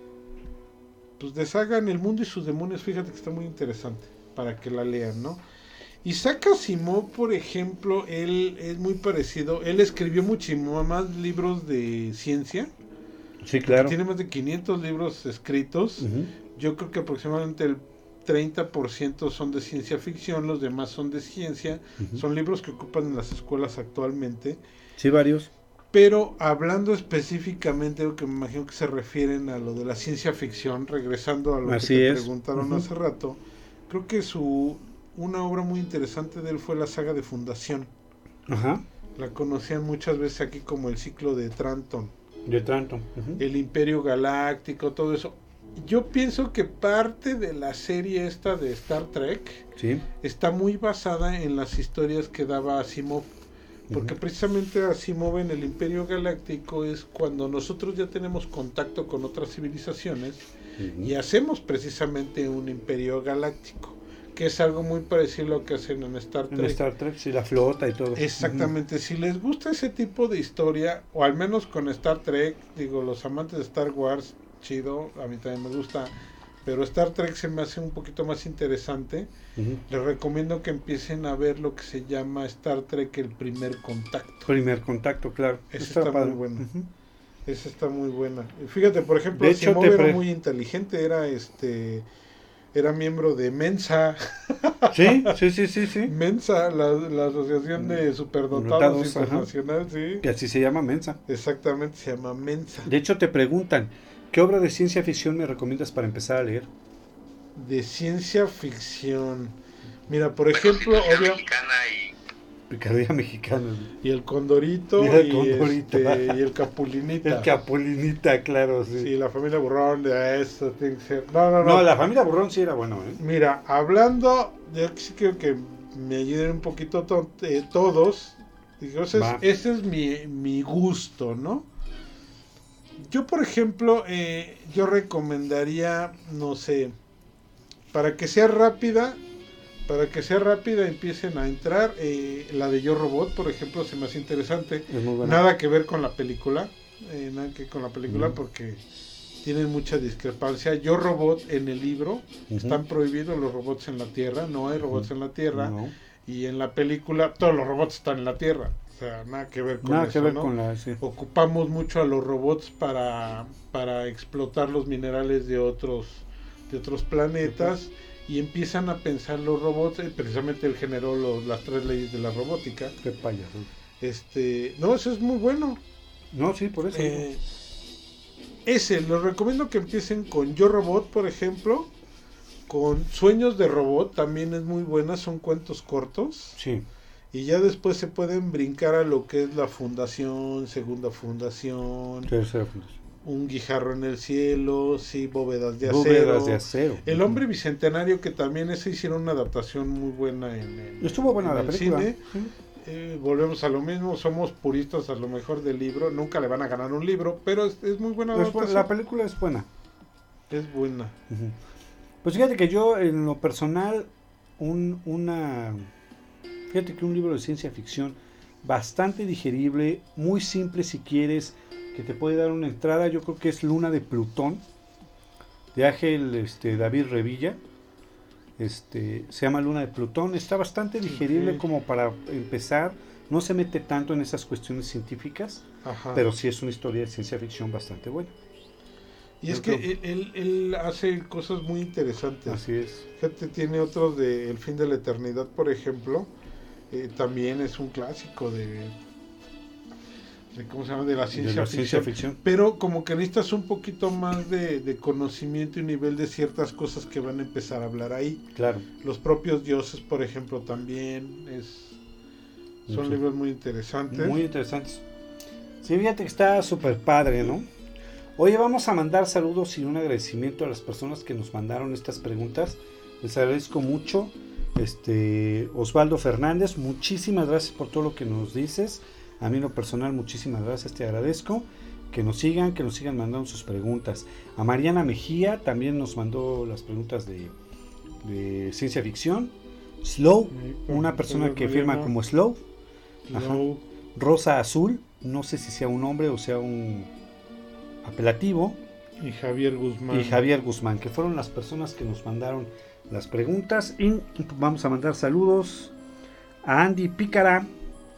pues de Sagan, El mundo y sus demonios. Fíjate que está muy interesante para que la lean, ¿no? Isaac Asimov, por ejemplo, él es muy parecido. Él escribió muchísimo más libros de ciencia. Sí, claro. Tiene más de 500 libros escritos. Ujú. Yo creo que aproximadamente el 30% son de ciencia ficción, los demás son de ciencia. Ujú. Son libros que ocupan en las escuelas actualmente. Sí, varios. Pero hablando específicamente, lo que me imagino que se refieren a lo de la ciencia ficción, regresando a lo Así que te es. preguntaron Ujú. hace rato, creo que una obra muy interesante de él fue la saga de Fundación. Ajá. La conocían muchas veces aquí como el ciclo de Tranton, De Tranton. Ujú. el Imperio Galáctico, todo eso. Yo pienso que parte de la serie esta de Star Trek Sí. está muy basada en las historias que daba Asimov. Porque Ujú. precisamente Asimov en el Imperio Galáctico es cuando nosotros ya tenemos contacto con otras civilizaciones Ujú. y hacemos precisamente un Imperio Galáctico, que es algo muy parecido a lo que hacen en Star En Trek. Star Trek, sí, la flota y todo. Exactamente, si les gusta ese tipo de historia, o al menos con Star Trek, digo, los amantes de Star Wars, chido, a mí también me gusta, pero Star Trek se me hace un poquito más interesante. Ujú. Les recomiendo que empiecen a ver lo que se llama Star Trek El Primer Contacto. Primer contacto, claro. Esa está padre. muy buena. Ujú. Esa está muy buena. Y fíjate, por ejemplo, De hecho, Asimov te era pre- muy inteligente, era miembro de Mensa. Sí, sí, sí, sí, sí. Mensa, la Asociación de Superdotados Dotados, ajá. Internacional, sí. Que así se llama Mensa. Exactamente, se llama Mensa. De hecho, te preguntan, ¿qué obra de ciencia ficción me recomiendas para empezar a leer? De ciencia ficción. Mira, por Bueno, ejemplo, psicología obvio, mexicana y Picardía Mexicana. y el Condorito, Y el Condorito. y el Capulinita. El Capulinita, claro, sí. Sí, la familia Burrón, de eso tiene que ser. No. No, la familia Burrón sí era bueno, ¿eh? Mira, hablando, yo sí creo que me ayuden un poquito todos. Digo, Va. ese es mi gusto, ¿no? Yo, por ejemplo, yo recomendaría, no sé, para que sea rápida, empiecen a entrar. La de Yo Robot, por ejemplo, se me hace interesante. Es muy buena. Nada que ver con la película, Mm. porque tienen mucha discrepancia. Yo Robot en el libro Ujú. están prohibidos los robots en la Tierra, no hay robots en la Tierra, No, y en la película todos los robots están en la Tierra. O sea, nada que ver con nada eso, que ver ¿no? con la... Sí. Ocupamos mucho a los robots para explotar los minerales de otros planetas, y empiezan a pensar los robots, precisamente él generó las 3 leyes de la robótica. Qué payaso. No, eso es muy bueno. No, sí, por eso. Les recomiendo que empiecen con Yo Robot, por ejemplo, con Sueños de Robot, también es muy buena, son cuentos cortos, Sí. y ya después se pueden brincar a lo que es la Fundación, Segunda Fundación, Tercera fundación. Un Guijarro en el Cielo, sí, Bóvedas de Acero, Bóvedas de acero. El Hombre Bicentenario, que también ese hicieron una adaptación muy buena en Estuvo buena en la el película. cine. Sí. Volvemos a lo mismo, somos puristas a lo mejor del libro, nunca le van a ganar un libro, pero es muy buena Es buena, adaptación. la película es buena. Es buena. Ujú. Pues fíjate que yo, en lo personal, fíjate que un libro de ciencia ficción bastante digerible, muy simple si quieres, que te puede dar una entrada, yo creo que es Luna de Plutón, de Ángel David Revilla. Se llama Luna de Plutón, está bastante digerible Ok. como para empezar, no se mete tanto en esas cuestiones científicas, Ajá. pero sí es una historia de ciencia ficción bastante buena. Y es que él hace cosas muy interesantes. Así es. Fíjate, tiene otros de El Fin de la Eternidad, por ejemplo. También es un clásico de ¿cómo se llama? De la ciencia ficción. Pero como que necesitas un poquito más de conocimiento y nivel de ciertas cosas que van a empezar a hablar ahí. Claro. Los propios dioses, por ejemplo, también son Sí. libros muy interesantes. Muy interesantes. Sí, fíjate que está súper padre, ¿no? Oye, vamos a mandar saludos y un agradecimiento a las personas que nos mandaron estas preguntas. Les agradezco mucho. Osvaldo Fernández, muchísimas gracias por todo lo que nos dices. A mí en lo personal, muchísimas gracias, te agradezco. Que nos sigan mandando sus preguntas. A Mariana Mejía también nos mandó las preguntas de ciencia ficción. Slow, una persona que firma como Slow. Ajá. Rosa Azul, no sé si sea un nombre o sea un apelativo. Y Javier Guzmán, que fueron las personas que nos mandaron las preguntas. Y vamos a mandar saludos a Andy Pícara.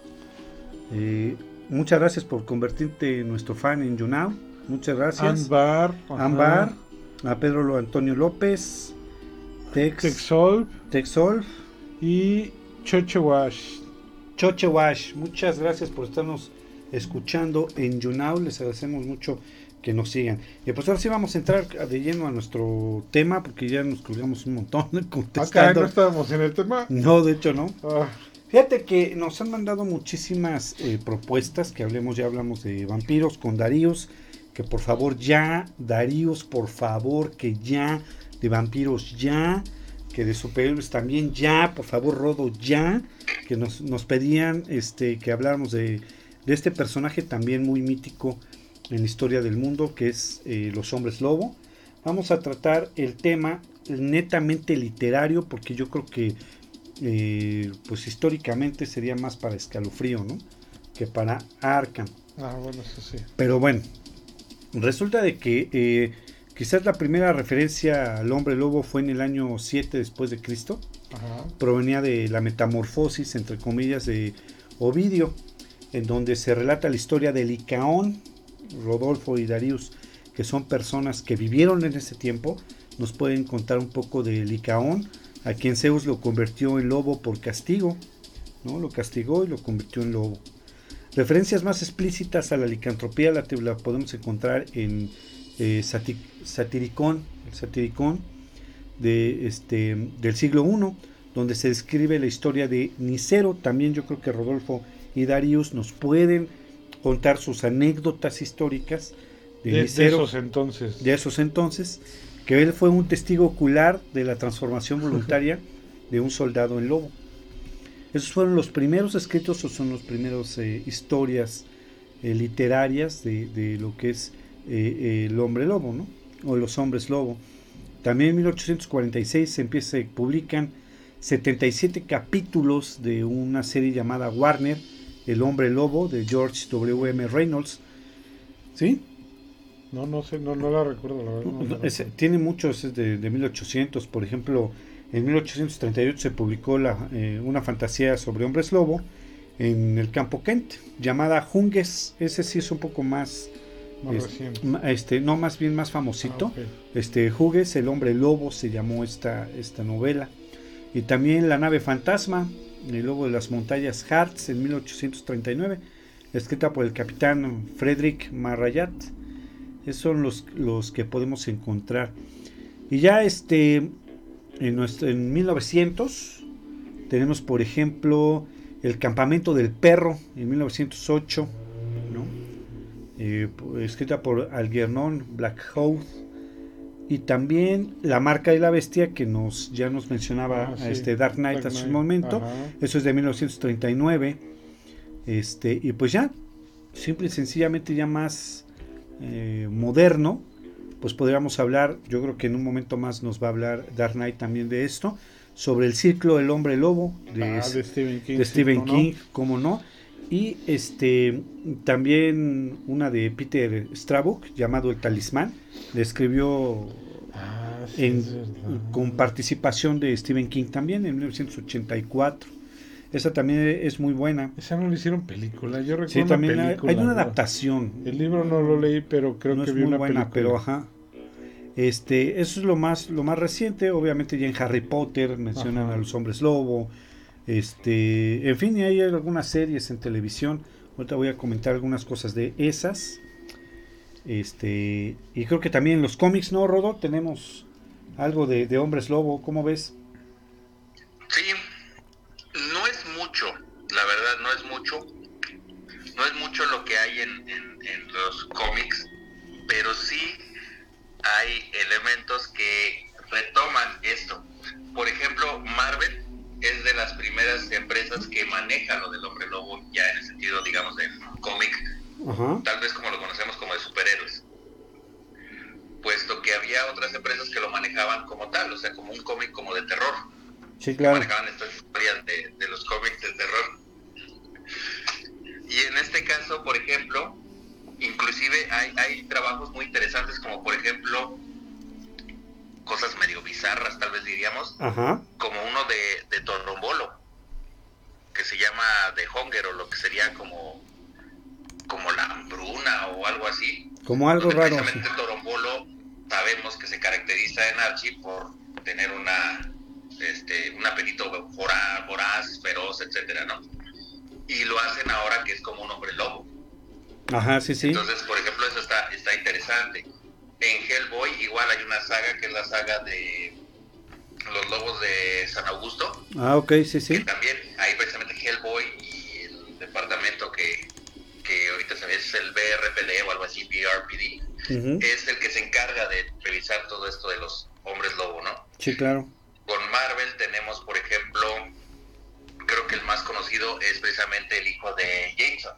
Muchas gracias por convertirte en nuestro fan en YouNow. Muchas gracias. Ámbar, a Pedro Antonio López, TechSolve y Chochewash. Muchas gracias por estarnos escuchando en YouNow. Les agradecemos mucho que nos sigan. Y pues ahora sí vamos a entrar de lleno a nuestro tema, porque ya nos colgamos un montón contestando. ¿No estábamos en el tema? No, de hecho no. Fíjate que nos han mandado muchísimas propuestas, que ya hablamos de vampiros con Daríos, que por favor ya, Daríos, por favor, que ya, de vampiros ya, que de superhéroes también ya, por favor, Rodo ya, que nos pedían que habláramos de este personaje también muy mítico en la historia del mundo, que es los hombres lobo. Vamos a tratar el tema netamente literario, porque yo creo que pues históricamente sería más para Escalofrío, ¿no?, que para Arkham. Bueno, eso sí. Pero bueno, resulta de que quizás la primera referencia al hombre lobo fue en el año 7 después de Cristo. Ajá. Provenía de la metamorfosis, entre comillas, de Ovidio, en donde se relata la historia de Licaón. Rodolfo y Darius, que son personas que vivieron en ese tiempo, nos pueden contar un poco de Licaón, a quien Zeus lo convirtió en lobo por castigo, ¿no? Lo castigó y lo convirtió en lobo. Referencias más explícitas a la licantropía la podemos encontrar en Satiricón, el Satiricón del siglo I, donde se describe la historia de Nicero. También yo creo que Rodolfo y Darius nos pueden contar sus anécdotas históricas de Nicero, de esos entonces, que él fue un testigo ocular de la transformación voluntaria de un soldado en lobo. Esos fueron los primeros escritos, o son los primeros historias literarias de lo que es el hombre lobo, ¿no?, o los hombres lobo. También en 1846 se publican 77 capítulos de una serie llamada Warner, El hombre lobo, de George W.M. Reynolds. ¿Sí? No sé, no la recuerdo, la verdad. Tiene muchos, es de 1800. Por ejemplo, en 1838 se publicó una fantasía sobre hombres lobo en el campo Kent, llamada Junges. Ese sí es un poco más reciente. No, más bien más famosito. Okay. Junges, el hombre lobo, se llamó esta novela. Y también La nave fantasma, El lobo de las montañas Hartz, en 1839, escrita por el capitán Frederick Marryat. Esos son los que podemos encontrar. Y ya en 1900 tenemos, por ejemplo, El campamento del perro, en 1908, ¿no?, escrita por Algernon Blackwood. Y también La marca de la bestia, que ya nos mencionaba Dark Knight hace un momento. Ajá. Eso es de 1939. Y pues ya, simple y sencillamente ya más moderno, pues podríamos hablar, yo creo que en un momento más nos va a hablar Dark Knight también de esto, sobre El ciclo del hombre lobo de Stephen King, ¿cómo no? Y también una de Peter Straubach, llamado El talismán, le escribió con participación de Stephen King también en 1984. Esa también es muy buena. Esa no le hicieron película, yo recuerdo. Sí, también hay una adaptación. El libro no lo leí, pero creo que vi una película. Pero ajá. Eso es lo más reciente. Obviamente ya en Harry Potter mencionan a los hombres lobo. En fin, y hay algunas series en televisión. Ahorita voy a comentar algunas cosas de esas. Y creo que también en los cómics, ¿no, Rodo? Tenemos algo de hombres lobo. ¿Cómo ves? Sí, no es mucho, la verdad, no es mucho lo que hay en los cómics, pero sí hay elementos que retoman esto. Por ejemplo, Marvel es de las primeras empresas que maneja lo del hombre lobo, ya en el sentido, digamos, del cómic, tal vez como lo conocemos como de superhéroes, puesto que había otras empresas que lo manejaban como tal, o sea, como un cómic como de terror. Sí, claro. Manejaban estas historias de los cómics de terror. Y en este caso, por ejemplo, inclusive hay trabajos muy interesantes, como por ejemplo cosas medio bizarras, tal vez diríamos, como uno de Torombolo, que se llama The Hunger, o lo que sería como la hambruna o algo así. Como algo raro. Precisamente Torombolo sabemos que se caracteriza en Archie por tener un apetito voraz, feroz, etcétera, ¿no? Y lo hacen ahora que es como un hombre lobo. Ajá, sí, sí. Entonces, por ejemplo, eso está interesante. En Hellboy igual hay una saga que es la saga de los lobos de San Augusto. Ah, ok, sí, sí. Que también hay precisamente Hellboy y el departamento que ahorita es el BRPD o algo así, BRPD, es el que se encarga de revisar todo esto de los hombres lobo, ¿no? Sí, claro. Con Marvel tenemos, por ejemplo, creo que el más conocido es precisamente el hijo de Jameson.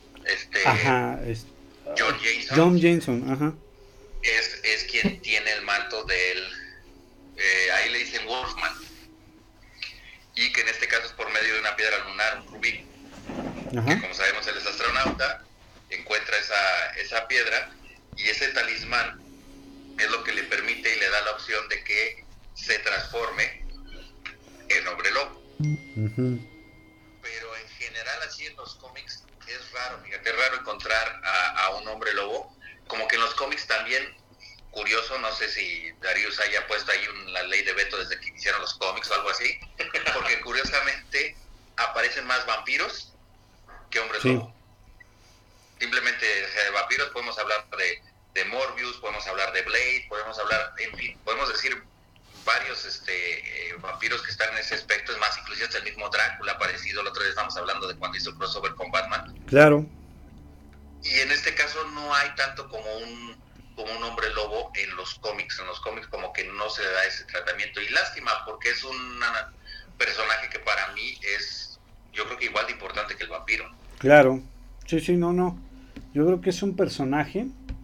John Jameson. Ajá. Es quien tiene el manto del, ahí le dicen Wolfman, y que en este caso es por medio de una piedra lunar, un rubí, que como sabemos él es astronauta, encuentra esa piedra, y ese talismán es lo que le permite y le da la opción de que se transforme en hombre lobo. Pero en general así en los cómics es raro, fíjate, es raro encontrar a un hombre lobo. Como que en los cómics también, curioso, no sé si Darius haya puesto ahí la ley de veto desde que iniciaron los cómics o algo así, porque curiosamente aparecen más vampiros que hombres lobo. Simplemente, o sea, de vampiros podemos hablar de Morbius, podemos hablar de Blade, podemos hablar, en fin, podemos decir varios vampiros que están en ese aspecto. Es más, inclusive hasta el mismo Drácula aparecido. El otro día estamos hablando de cuando hizo crossover con Batman. Claro. Y en este caso no hay tanto como un hombre lobo en los cómics. En los cómics como que no se le da ese tratamiento. Y lástima, porque es un personaje que para mí es, yo creo que igual de importante que el vampiro. Claro. Sí, no. Yo creo que es un personaje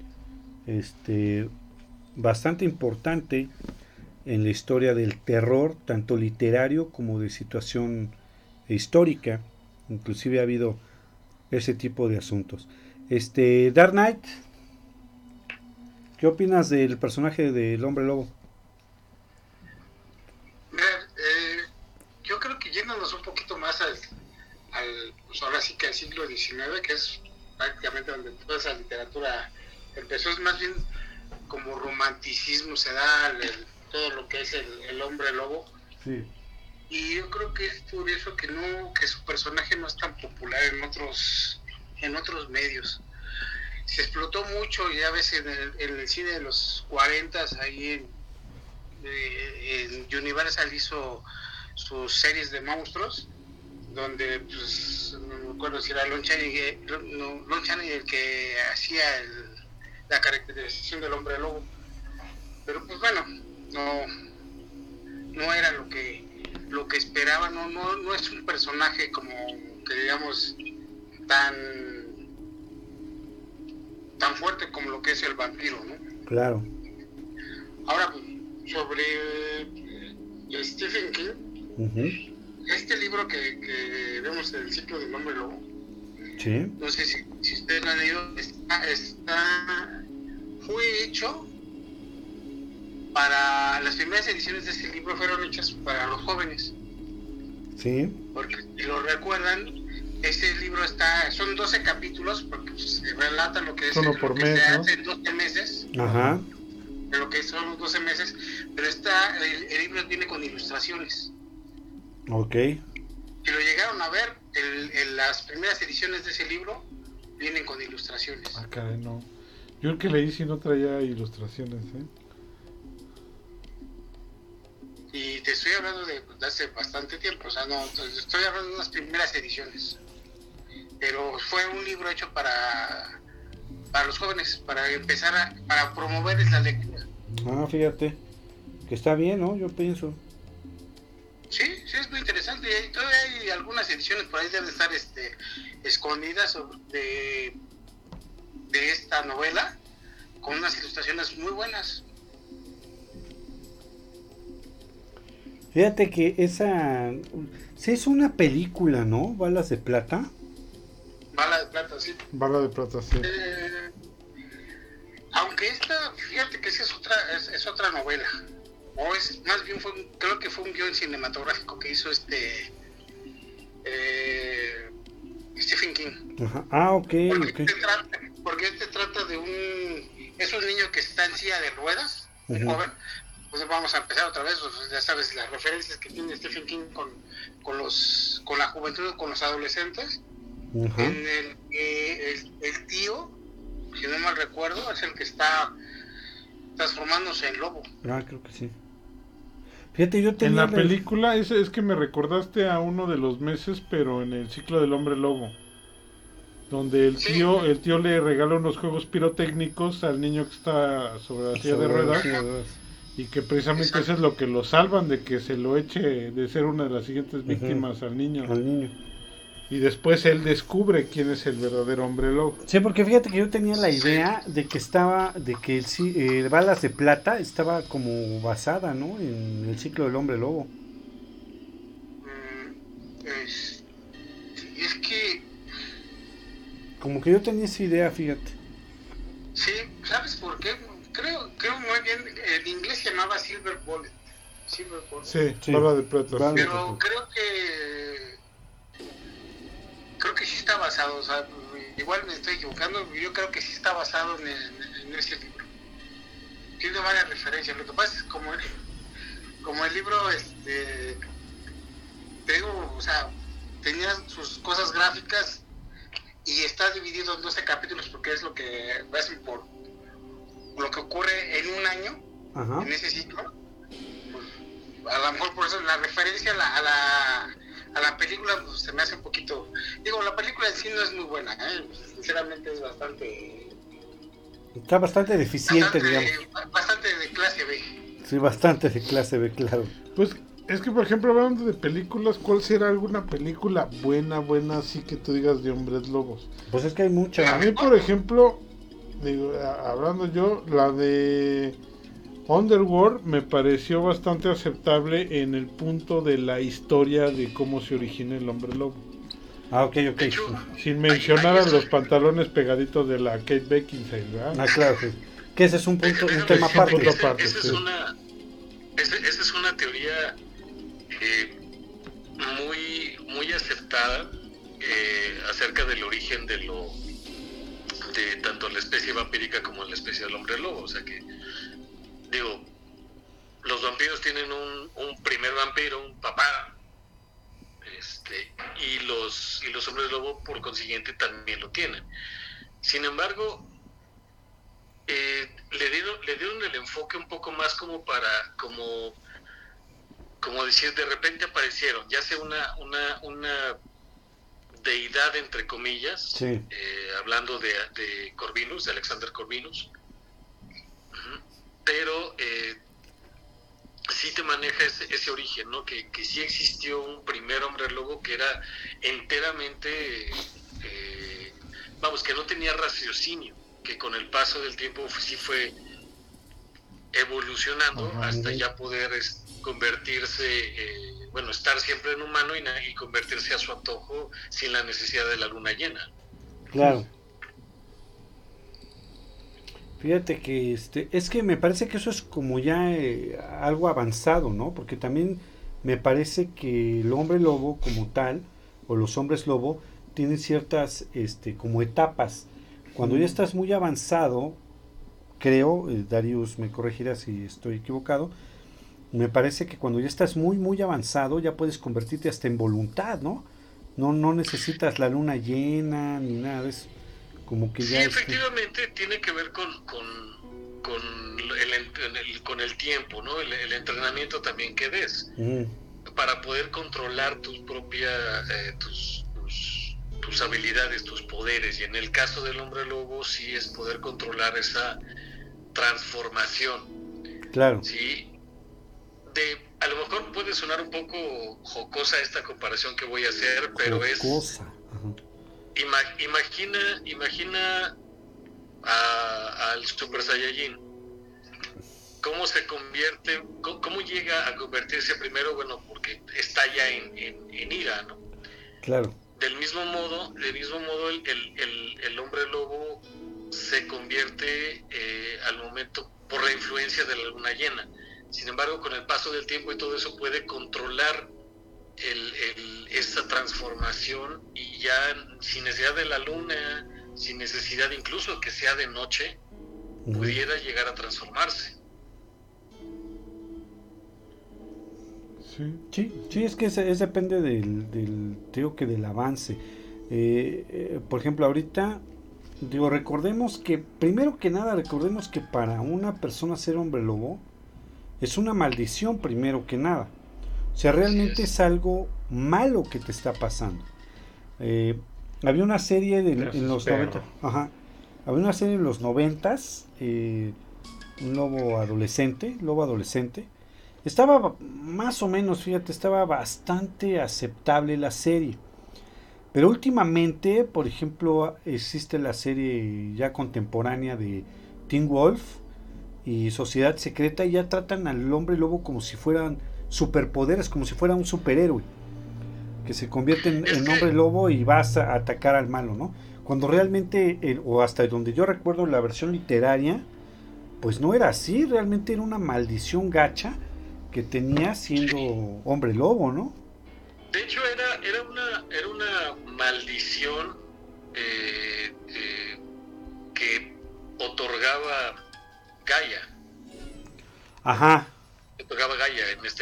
bastante importante en la historia del terror, tanto literario como de situación histórica. Inclusive ha habido ese tipo de asuntos. Dark Knight, ¿qué opinas del personaje del hombre lobo? Yo creo que yéndonos un poquito más pues ahora sí que al siglo XIX, que es prácticamente donde toda esa literatura empezó, es más bien como romanticismo, se da todo lo que es el hombre lobo. Sí. Y yo creo que es por eso que su personaje no es tan popular en otros medios. Se explotó mucho, ya ves, en el cine de los 40s, ahí en Universal hizo sus series de monstruos, donde, pues, no me acuerdo si era Lon Chaney el que hacía la caracterización del hombre lobo. Pero pues bueno, no era lo que esperaba, no es un personaje como que digamos tan fuerte como lo que es el vampiro, ¿no? Claro. Ahora, sobre Stephen King, este libro que vemos en el ciclo del hombre lobo, sí. No sé si ustedes lo han leído, fue hecho para las primeras ediciones de este libro, fueron hechas para los jóvenes. Sí. Porque si lo recuerdan, este libro son 12 capítulos, porque pues, relata lo que es uno por mes, se hace en 12 meses. Ajá. De lo que son los 12 meses, pero el libro viene con ilustraciones. Ok. Si lo llegaron a ver, las primeras ediciones de ese libro vienen con ilustraciones. Ah, caray, no. Yo el que leí sí no traía ilustraciones, Y te estoy hablando de hace bastante tiempo, o sea, no, estoy hablando de las primeras ediciones. Pero fue un libro hecho para los jóvenes, para empezar para promoverles la lectura. Ah, fíjate, que está bien, ¿no? Yo pienso. Sí, sí, es muy interesante. Y todavía hay algunas ediciones por ahí deben estar escondidas de esta novela con unas ilustraciones muy buenas. Fíjate que esa... Sí, es una película, ¿no? Balas de Plata. Bala de Plata, sí. Bala de Plata, sí. Aunque esta, fíjate que sí es otra novela. O es, más bien creo que fue un guión cinematográfico que hizo Stephen King. Ajá. Ah, ok. Porque este trata de es un niño que está en silla de ruedas, un joven. Pues vamos a empezar otra vez, pues ya sabes las referencias que tiene Stephen King con la juventud, con los adolescentes. Ajá. En el tío, si no mal recuerdo, es el que está transformándose en lobo. Ah, creo que sí. Fíjate, yo tenía... En la película es que me recordaste a uno de los meses, pero en el ciclo del hombre lobo, donde el tío le regala unos juegos pirotécnicos al niño que está sobre la silla de ruedas, y que precisamente eso es lo que lo salvan de que se lo eche de ser una de las siguientes víctimas al niño. Y después él descubre quién es el verdadero hombre lobo. Sí, porque fíjate que yo tenía la idea de que Balas de Plata estaba como basada, ¿no? En el ciclo del hombre lobo. Es que... Como que yo tenía esa idea, fíjate. Sí, ¿sabes por qué? Creo muy bien, en inglés se llamaba Silver Bullet. Sí, Bala de Plata. Pero creo que sí está basado, o sea, igual me estoy equivocando, yo creo que sí está basado en ese libro. Tiene varias referencias, lo que pasa es como el libro, te digo, o sea, tenía sus cosas gráficas y está dividido en 12 capítulos porque es lo que hacen por lo que ocurre en un año. Ajá. En ese ciclo. Pues, a lo mejor por eso la referencia a la película pues, se me hace un poquito... Digo, la película en sí no es muy buena, sinceramente es bastante... Está bastante deficiente, digamos. Bastante de clase B. Sí, bastante de clase B, claro. Pues es que, por ejemplo, hablando de películas, ¿cuál será alguna película buena, así que tú digas de hombres lobos? Pues es que hay muchas. A mí, por ejemplo, digo, hablando yo, la de Underworld me pareció bastante aceptable en el punto de la historia de cómo se origina el hombre lobo. Ah, ok. Sin mencionar a los pantalones pegaditos de la Kate Beckinsale, ¿verdad? Ah, claro, sí. Que ese es un tema aparte. Esa es una teoría muy aceptada acerca del origen de tanto la especie vampírica como la especie del hombre lobo. O sea que, digo, los vampiros tienen un primer vampiro, un papá, y los hombres lobo por consiguiente también lo tienen. Sin embargo, le dieron el enfoque un poco más como decir, de repente aparecieron, ya sea una deidad entre comillas, sí. Hablando de Corvinus, de Alexander Corvinus, pero sí te maneja ese origen, ¿no? Que sí existió un primer hombre lobo que era enteramente, que no tenía raciocinio, que con el paso del tiempo sí fue evolucionando hasta ya poder convertirse, estar siempre en humano y convertirse a su antojo sin la necesidad de la luna llena. Claro. Fíjate que es que me parece que eso es como ya algo avanzado, ¿no? Porque también me parece que el hombre lobo como tal, o los hombres lobo, tienen ciertas como etapas. Cuando ya estás muy avanzado, creo, Darius me corregirá si estoy equivocado, me parece que cuando ya estás muy avanzado ya puedes convertirte hasta en voluntad, ¿no? No necesitas la luna llena ni nada de eso. Como que ya efectivamente tiene que ver con el tiempo, ¿no? El entrenamiento también que des para poder controlar tus propias tus habilidades, tus poderes, y en el caso del hombre lobo sí es poder controlar esa transformación Claro. ¿sí? A lo mejor puede sonar un poco jocosa esta comparación que voy a hacer, pero jocosa. Imagina al Super Saiyajin. ¿Cómo se convierte? ¿Cómo llega a convertirse primero? Bueno, porque estalla en ira, ¿no? Claro. Del mismo modo el hombre lobo se convierte al momento por la influencia de la luna llena. Sin embargo, con el paso del tiempo y todo eso puede controlar esa transformación, y ya sin necesidad de la luna, sin necesidad incluso que sea de noche, pudiera llegar a transformarse. Sí, es que es depende del avance. Por ejemplo, ahorita, recordemos que para una persona ser hombre lobo es una maldición, primero que nada. O sea, realmente es algo malo que te está pasando. Había una serie en los 90. Había una serie en los 90s, un lobo adolescente. Estaba más o menos, fíjate, estaba bastante aceptable la serie. Pero últimamente, por ejemplo, existe la serie ya contemporánea de Teen Wolf y Sociedad Secreta, y ya tratan al hombre lobo como si fueran superpoderes, como si fuera un superhéroe que se convierte en hombre lobo y vas a atacar al malo, ¿no? Cuando realmente, o hasta donde yo recuerdo la versión literaria, pues no era así, realmente era una maldición gacha que tenía siendo hombre lobo, ¿no? De hecho era una maldición que otorgaba Gaia. Ajá. Otorgaba Gaia,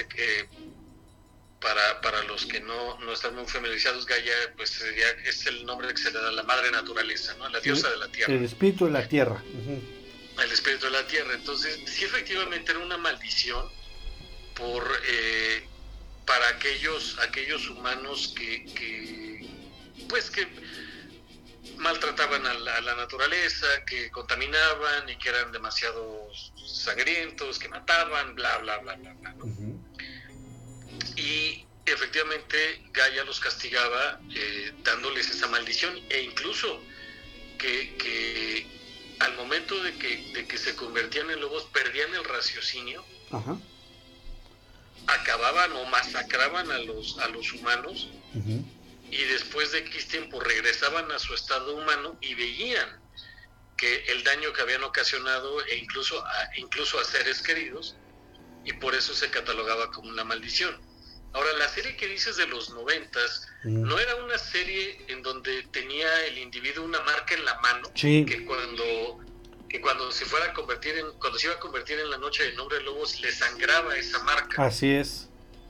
para los que no están muy familiarizados, Gaia pues es el nombre que se le da a la madre naturaleza, ¿no? La diosa de la tierra. El espíritu de la tierra. El espíritu de la tierra. Entonces, sí, efectivamente era una maldición para aquellos humanos que maltrataban a la naturaleza, que contaminaban y que eran demasiado sangrientos, que mataban, bla bla bla bla, bla, ¿no? Y efectivamente Gaia los castigaba dándoles esa maldición, e incluso que al momento de que se convertían en lobos perdían el raciocinio. Ajá. Acababan o masacraban a los humanos, y después de X tiempo regresaban a su estado humano y veían que el daño que habían ocasionado incluso a seres queridos, y por eso se catalogaba como una maldición. Ahora, la serie que dices de los 90s no era una serie en donde tenía el individuo una marca en la mano, que cuando se iba a convertir en la noche del hombre lobo le sangraba esa marca. Así es.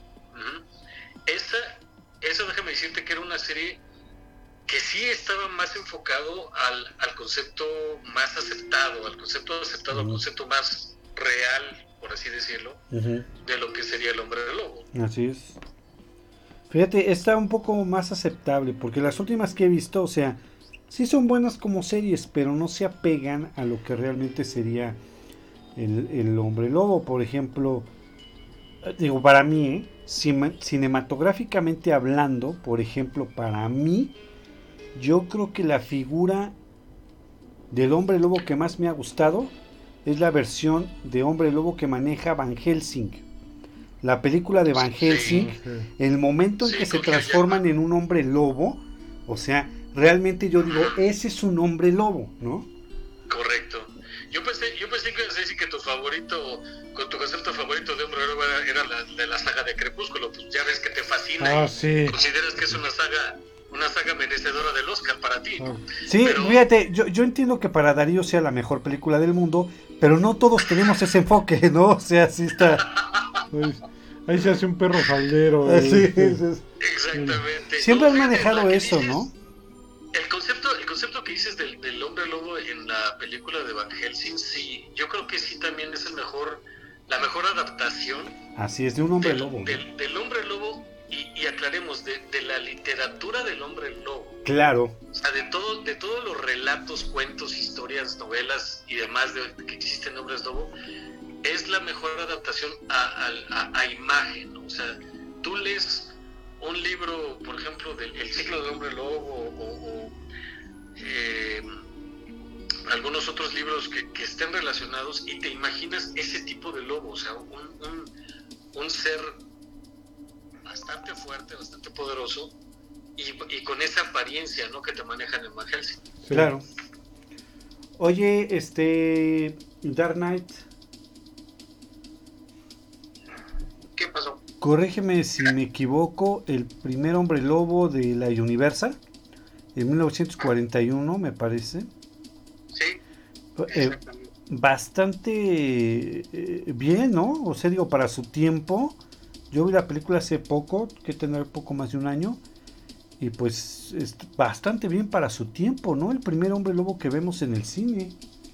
Esa déjame decirte que era una serie que sí estaba más enfocado al concepto más aceptado, al concepto más real, por así decirlo, de lo que sería el hombre lobo. Así es. Fíjate, está un poco más aceptable, porque las últimas que he visto, o sea, sí son buenas como series, pero no se apegan a lo que realmente sería el hombre lobo. Por ejemplo, para mí, cinematográficamente hablando, por ejemplo, para mí, yo creo que la figura del hombre lobo que más me ha gustado es la versión de hombre lobo que maneja Van Helsing. La película de Van Helsing, el momento en que se transforman en un hombre lobo, o sea, realmente yo digo, ese es un hombre lobo, ¿no? Correcto. Yo pensé que ibas a decir que tu concepto favorito de hombre lobo era la de la saga de Crepúsculo. Pues ya ves que te fascina. Sí. Consideras que es una saga merecedora del Oscar para ti. Sí, pero fíjate, yo entiendo que para Darío sea la mejor película del mundo, pero no todos tenemos ese enfoque, ¿no? O sea, sí está. Ahí se hace un perro faldero. Sí, exactamente. Siempre han manejado eso, dices, ¿no? El concepto que dices del hombre lobo en la película de Van Helsing, sí, yo creo que sí también es la mejor adaptación. Así es, de un hombre lobo. Del hombre lobo, y aclaremos, de la literatura del hombre lobo. Claro. O sea, de todos los relatos, cuentos, historias, novelas y demás que existen hombres lobo, es la mejor adaptación a imagen, ¿no? O sea, tú lees un libro, por ejemplo, del El ciclo del hombre lobo o algunos otros libros que estén relacionados y te imaginas ese tipo de lobo, o sea, un ser bastante fuerte, bastante poderoso y con esa apariencia, ¿no?, que te manejan en Van Helsing. Sí. Claro. Oye, Dark Knight. ¿Qué pasó? Corrígeme si me equivoco, el primer hombre lobo de la Universal, en 1941, me parece. Sí, bastante bien, ¿no? O sea, digo, para su tiempo. Yo vi la película hace poco, que tendrá poco más de un año, y pues es bastante bien para su tiempo, ¿no? El primer hombre lobo que vemos en el cine.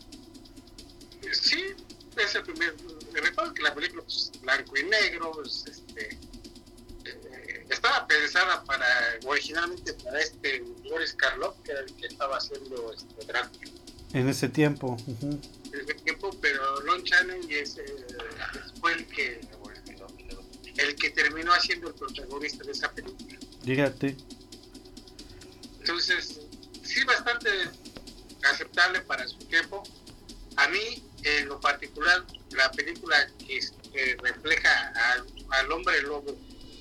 Sí, es el primer. Recuerdo que la película, pues, blanco y negro, pues, estaba pensada originalmente para Boris Karloff, que era el que estaba haciendo Drácula. En ese tiempo. En ese tiempo, pero Lon Chaney fue el que terminó haciendo el protagonista de esa película. Fíjate. Entonces, sí, bastante aceptable para su tiempo. A mí, en lo particular, la película que refleja al hombre lobo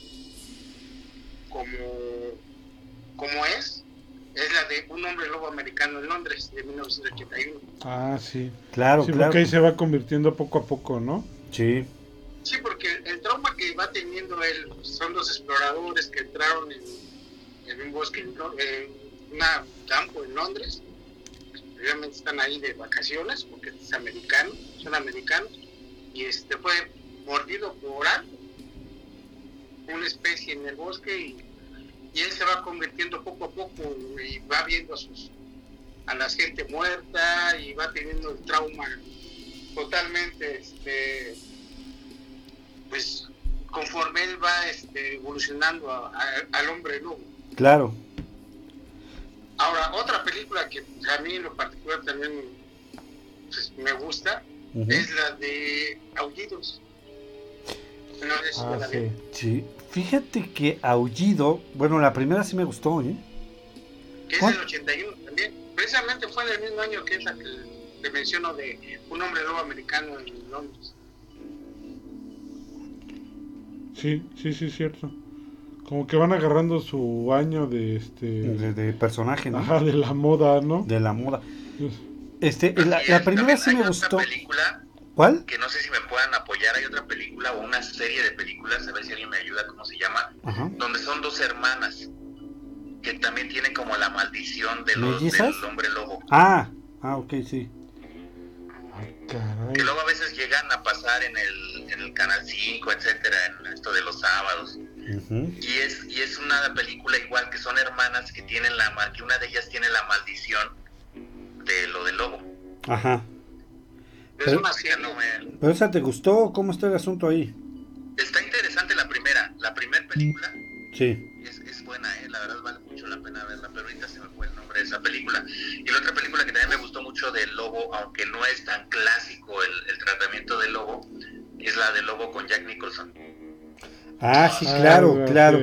como es la de Un hombre lobo americano en Londres, de 1981. Ah, sí. Claro, sí, claro. Porque ahí se va convirtiendo poco a poco, ¿no? Sí. Sí, porque el trauma que va teniendo él son los exploradores que entraron en un bosque, en un campo en Londres. Obviamente están ahí de vacaciones, porque son americanos, y fue mordido por algo, una especie en el bosque, y él se va convirtiendo poco a poco y va viendo a la gente muerta y va teniendo el trauma totalmente, pues conforme él va evolucionando al hombre lobo. Claro. Ahora, otra película que a mí en lo particular también pues, me gusta, es la de Aullidos. No sé si la vi. Sí. Fíjate que Aullido, bueno, la primera sí me gustó, ¿eh? Que es del 81 también. Precisamente fue en el mismo año que esa que te menciono de Un hombre lobo americano en Londres. Sí, es cierto. Como que van agarrando su año de personaje, ¿no? Ajá, de la moda, ¿no? De la moda. La primera sí me gustó. Película, ¿cuál? Que no sé si me puedan apoyar. Hay otra película o una serie de películas, a ver si alguien me ayuda, ¿cómo se llama? Ajá. Donde son dos hermanas que también tienen como la maldición del hombre lobo. Ok, sí. Ay, caray. Que luego a veces llegan a pasar en el Canal 5, etcétera, en esto de los sábados. Y es una película igual, que son hermanas que tienen que una de ellas tiene la maldición de lo del lobo. Ajá. Pero esa te gustó, ¿cómo está el asunto ahí? Está interesante la primera película. Sí. Es buena, la verdad vale mucho la pena verla, pero ahorita se me fue el nombre de esa película. Y la otra película que también me gustó mucho del lobo, aunque no es tan clásico el tratamiento del lobo, es la del lobo con Jack Nicholson. Sí, claro.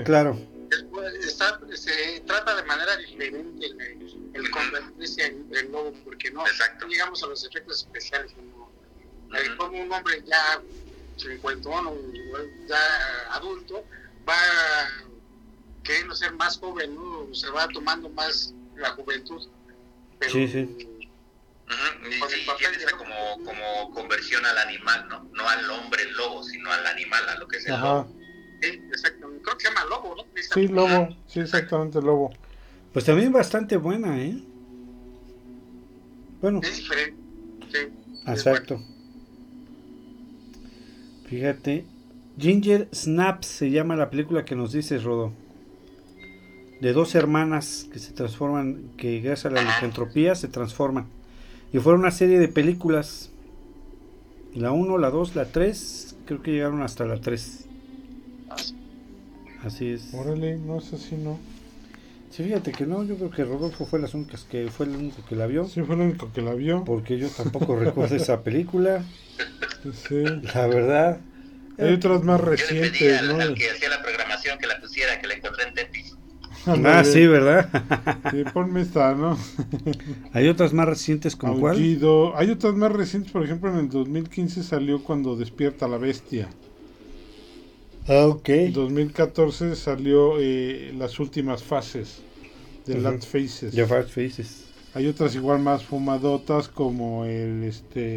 Se trata de manera diferente el convertirse en lobo, porque no llegamos a los efectos especiales, como un hombre ya cincuentón o ya adulto va queriendo ser más joven, ¿no? Se va tomando más la juventud, pero sí. Y tiene esa como conversión al animal, no al hombre lobo, sino al animal, a lo que es el lobo. Sí, exactamente. Creo que se llama Lobo, ¿no? Sí, Lobo. Sí, exactamente, Lobo. Pues también bastante buena, ¿eh? Bueno. Es diferente. Sí. Exacto. Fíjate. Ginger Snaps se llama la película que nos dices, Rodo. De dos hermanas que se transforman, que gracias a la licantropía se transforman. Y fueron una serie de películas. La 1, la 2, la 3. Creo que llegaron hasta la 3. Así es. Órale, no sé si no. Sí, fíjate que no, yo creo que Rodolfo fue el único que la vio. Sí, fue el único que la vio. Porque yo tampoco recuerdo esa película. Sí. La verdad. Hay otras más Yo le pedí recientes, al, ¿no? al que hacía la programación que la pusiera, que la encontré en Tetis. Ah, sí, ¿verdad? Sí, ponme esta, ¿no? Hay otras más recientes como cuál. Aullido. Hay otras más recientes, por ejemplo, en el 2015 salió Cuando despierta la bestia. Ah, ok. En 2014 salió Las últimas fases de Last Faces. The Fast Faces. Hay otras igual más fumadotas como el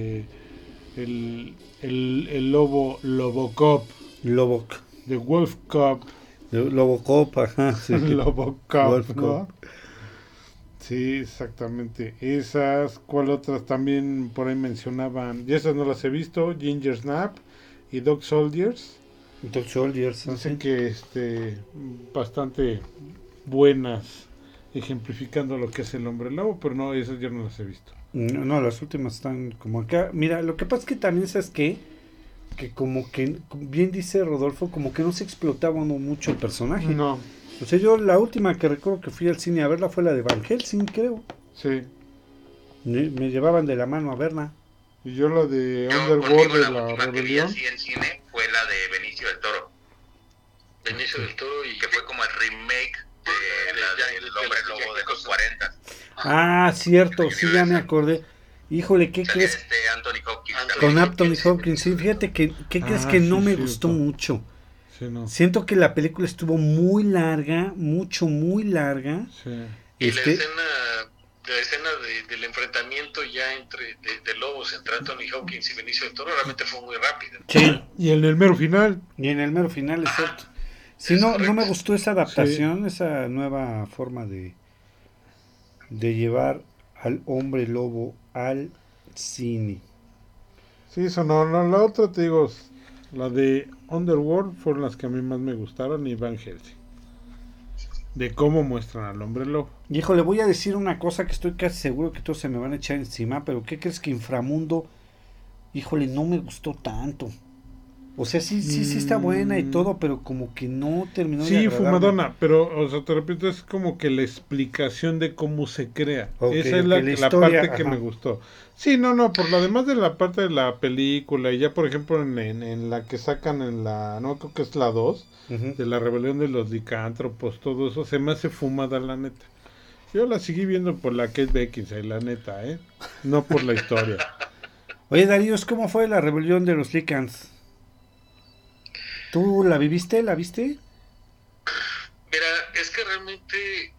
Lobocop, Lobocop. The Wolf Cop, Lobocop, ajá. Sí. Lobocop, Wolf ¿no? Cop. Sí, exactamente. Esas, ¿cuál otras también por ahí mencionaban? Y esas no las he visto, Ginger Snap y Dog Soldiers. Dog Soldiers. Dicen que bastante buenas, ejemplificando lo que es el hombre lobo, pero no, esas yo no las he visto. No, las últimas están como acá. Mira, lo que pasa es que también sabes que como que, bien dice Rodolfo, como que no se explotaba uno mucho el personaje. No, O sea, yo la última que recuerdo que fui al cine a verla fue la de Van Helsing, creo. sí. Me llevaban de la mano a verla. Y yo la de Yo Underworld conmigo de la la última que vi rebelión. así en cine fue la de Benicio del Toro, Benicio del Toro y que fue como el remake de la del Hombre Lobo de los 40. Ah, cierto, sí, ya me acordé. Híjole, ¿qué Salía crees? Anthony Hopkins. Con Anthony Hopkins, sí, fíjate que, ¿qué crees que sí, no me cierto. gustó mucho? Sí, no. Siento que la película estuvo muy larga, muy larga. Sí. y la escena del enfrentamiento ya de lobos entre Anthony Hopkins y Benicio del Toro realmente fue muy rápida. Sí. Y en el mero final. Y en el mero final, exacto. Sí, es no correcto. me gustó esa adaptación, esa nueva forma de llevar al hombre lobo al cine. Sí, eso no, la otra te digo, la de Underworld fueron las que a mí más me gustaron y Van Helsing. De cómo muestran al hombre lobo. Y hijo, le voy a decir una cosa que estoy casi seguro que todos se me van a echar encima, pero ¿qué crees que Inframundo, híjole, no me gustó tanto? O sea, sí está buena y todo, pero como que no terminó de Sí, agradarme. fumadona, pero, o sea, te repito, es como que la explicación de cómo se crea. Ok, Esa es ok, la historia, parte que ajá. me gustó. Sí, no, por lo demás de la parte de la película, y ya por ejemplo en la que sacan en la, no creo que es la 2, Ujú. de la rebelión de los licántropos, todo eso, se me hace fumada la neta. Yo la seguí viendo por la Kate Beckinsale, la neta, no por la historia. Oye, Daríos, ¿cómo fue la rebelión de los Lycans? ¿Tú la viviste? ¿La viste? Mira, es que realmente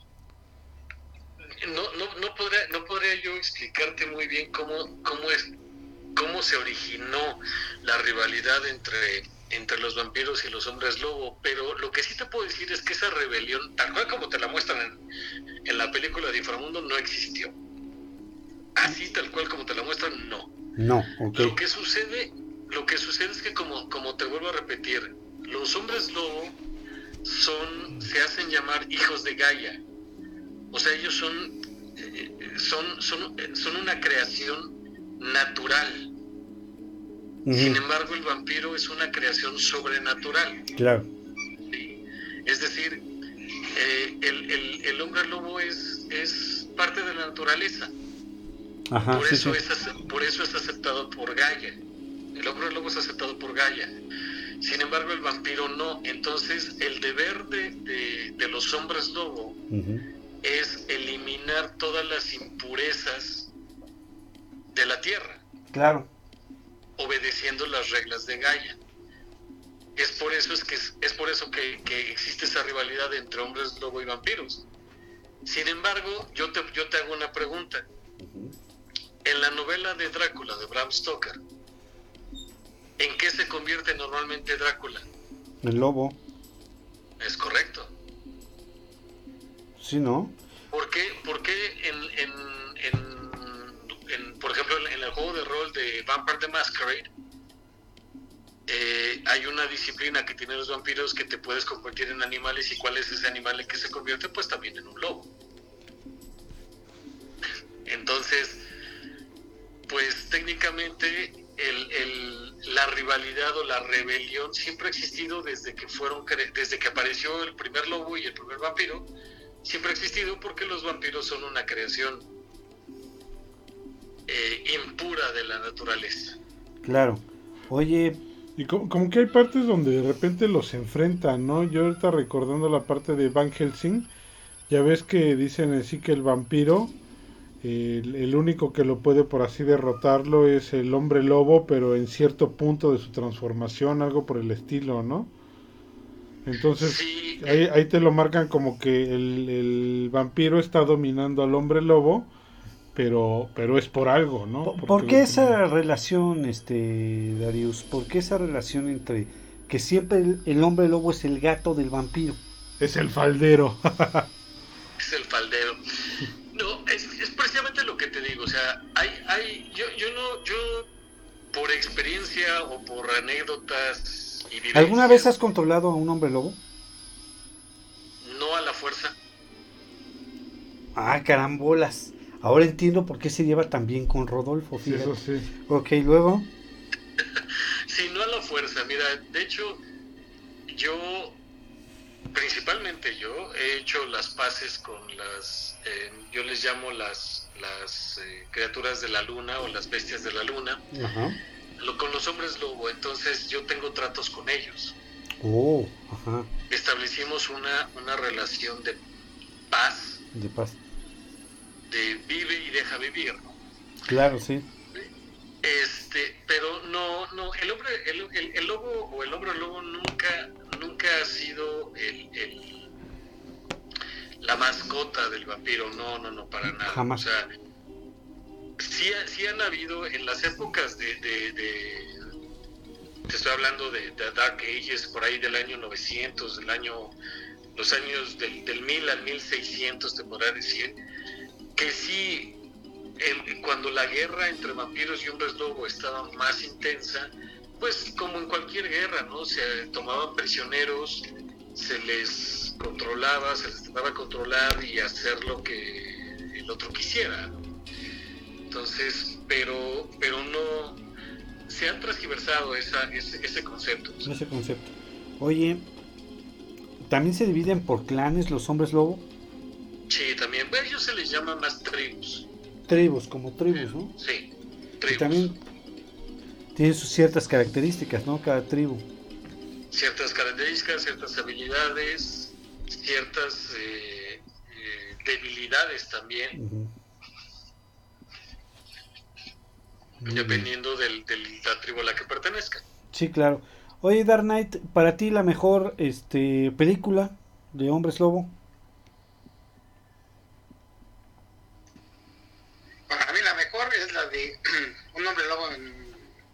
no podría yo explicarte muy bien cómo se originó la rivalidad entre los vampiros y los hombres lobo, pero lo que sí te puedo decir es que esa rebelión, tal cual como te la muestran en la película de Inframundo, no existió. Así tal cual como te la muestran, no. No, ok. Lo que sucede es que como te vuelvo a repetir, los hombres lobo se hacen llamar hijos de Gaia. O sea, ellos son una creación natural. Ujú. Sin embargo, el vampiro es una creación sobrenatural. Claro. ¿Sí? Es decir, el hombre lobo es parte de la naturaleza. Ajá, Por sí, eso sí. por eso es aceptado por Gaia. El hombre lobo es aceptado por Gaia. Sin embargo, el vampiro no. Entonces, el deber de los hombres lobo Ujú. es eliminar todas las impurezas de la tierra, Claro. obedeciendo las reglas de Gaia. Es por eso que existe esa rivalidad entre hombres lobo y vampiros. Sin embargo, yo te hago una pregunta. En la novela de Drácula de Bram Stoker, ¿en qué se convierte normalmente Drácula? El lobo. Es correcto. Sí, ¿no? ¿Por qué por ejemplo, en el juego de rol de Vampire the Masquerade, hay una disciplina que tienen los vampiros que te puedes convertir en animales, y cuál es ese animal en que se convierte? Pues también en un lobo. Entonces, pues técnicamente la rivalidad o la rebelión siempre ha existido desde que apareció el primer lobo y el primer vampiro. Siempre ha existido porque los vampiros son una creación impura de la naturaleza. Claro. Oye, Y como que hay partes donde de repente los enfrentan, ¿no? Yo ahorita recordando la parte de Van Helsing, ya ves que dicen así que el vampiro, el único que lo puede por así derrotarlo es el hombre lobo, pero en cierto punto de su transformación, algo por el estilo, ¿no? Entonces, Sí, ahí te lo marcan como que el vampiro está dominando al hombre lobo, pero es por algo, ¿no? ¿por Porque qué esa relación, Darius? ¿Por qué esa relación entre que siempre el hombre lobo es el gato del vampiro? es el faldero. es el faldero. No, es precisamente lo que te digo, o sea, yo por experiencia o por anécdotas y vivencias, ¿Alguna vez has controlado a un hombre lobo? no a la fuerza. Ah, carambolas. Ahora entiendo por qué se lleva tan bien con Rodolfo, Sí, fíjate. eso sí. Ok, luego. Sí, no a la fuerza. Mira, de hecho, principalmente yo, he hecho las paces con yo les llamo las criaturas de la luna o las bestias de la luna, Ajá. con los hombres lobo. Entonces yo tengo tratos con ellos. Oh, ajá. Establecimos una relación de paz, De paz. de vive y deja vivir, ¿no? Claro, sí. Pero no, el lobo o el hombre lobo nunca ha sido la mascota del vampiro, no, para nada. Jamás. O sea, sí han habido en las épocas te estoy hablando de Dark Ages, por ahí del año 900, los años del 1000 al 1600, te podrá decir, que sí, cuando la guerra entre vampiros y hombres lobo estaba más intensa, pues como en cualquier guerra, ¿no? Se tomaban prisioneros, se les controlaba, se les trataba de controlar y hacer lo que el otro quisiera, ¿no? Entonces, pero no, se han transgiversado ese concepto. Ese concepto. Oye, ¿también se dividen por clanes los hombres lobo? Sí, también, bueno, ellos se les llama más tribus. Tribus, como tribus, ¿no? Sí, Y tribus. también tienen sus ciertas características, ¿no? Cada tribu. Ciertas características, ciertas habilidades, ciertas debilidades también, Uh-huh. dependiendo de la tribu a la que pertenezca. Sí, claro. Oye, Dark Knight, para ti la mejor película de hombres lobo. Para mí la mejor es la de un hombre lobo en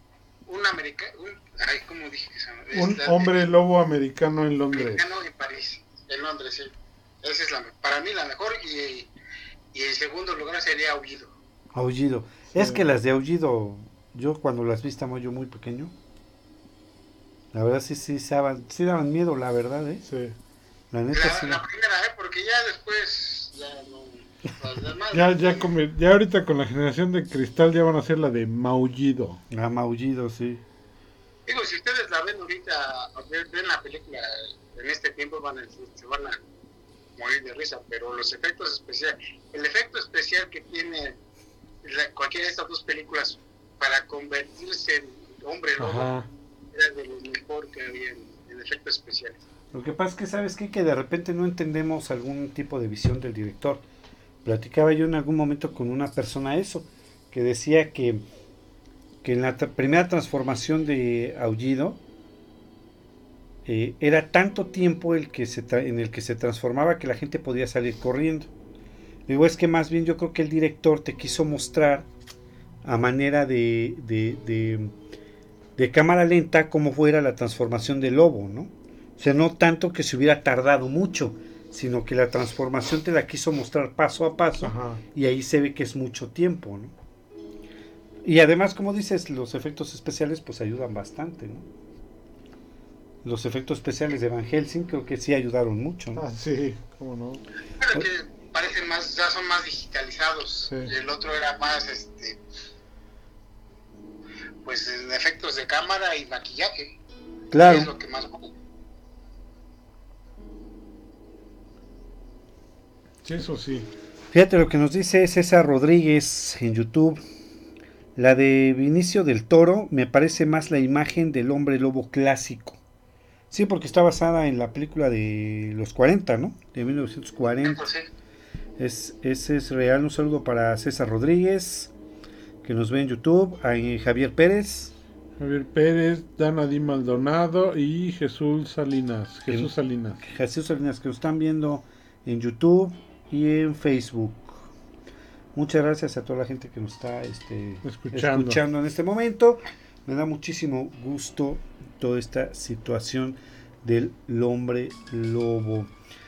¿cómo dije que se llama? Un hombre lobo americano en Londres. Americano en París, en Londres, sí. Esa es para mí la mejor, y en segundo lugar sería Aullido. Aullido. Sí. Es que las de Aullido, yo cuando las vi estaba yo muy pequeño. La verdad sí daban miedo, la verdad, ¿eh? Sí. La neta sí. La primera, porque ya después ya no. Las demás, Ya ahorita con la generación de cristal ya van a hacer la de Maullido. Ah, Maullido, sí. digo, si ustedes la ven ahorita, ven la película en este tiempo, se van a morir de risa, pero los efectos especiales, el efecto especial que tiene cualquiera de estas dos películas para convertirse en hombre lobo, Ajá. era de lo mejor que había en efectos especiales. Lo que pasa es que, ¿sabes qué? Que de repente no entendemos algún tipo de visión del director. Platicaba yo en algún momento con una persona eso, que decía que en la primera transformación de Aullido era tanto tiempo en el que se transformaba que la gente podía salir corriendo. Digo, es que más bien yo creo que el director te quiso mostrar a manera de cámara lenta cómo fuera la transformación del lobo, ¿no? O sea, no tanto que se hubiera tardado mucho, sino que la transformación te la quiso mostrar paso a paso. Ajá. Y ahí se ve que es mucho tiempo, ¿no? Y además, como dices, los efectos especiales pues ayudan bastante, ¿no? Los efectos especiales de Van Helsing creo que sí ayudaron mucho, ¿no? Ah, sí, cómo no. Pero que parecen más, ya son más digitalizados. Sí. Y el otro era más, pues en efectos de cámara y maquillaje. Claro. Es lo que más gusta. Sí, eso sí. Fíjate lo que nos dice César Rodríguez en YouTube. La de Vinicio del Toro me parece más la imagen del hombre lobo clásico. Sí, porque está basada en la película de los 40, ¿no? De 1940. Pues sí. Ese es real. Un saludo para César Rodríguez, que nos ve en YouTube, a Javier Pérez, Dana Di Maldonado y Jesús Salinas. Que nos están viendo en YouTube y en Facebook. Muchas gracias a toda la gente que nos está escuchando en este momento. Me da muchísimo gusto toda esta situación del hombre lobo.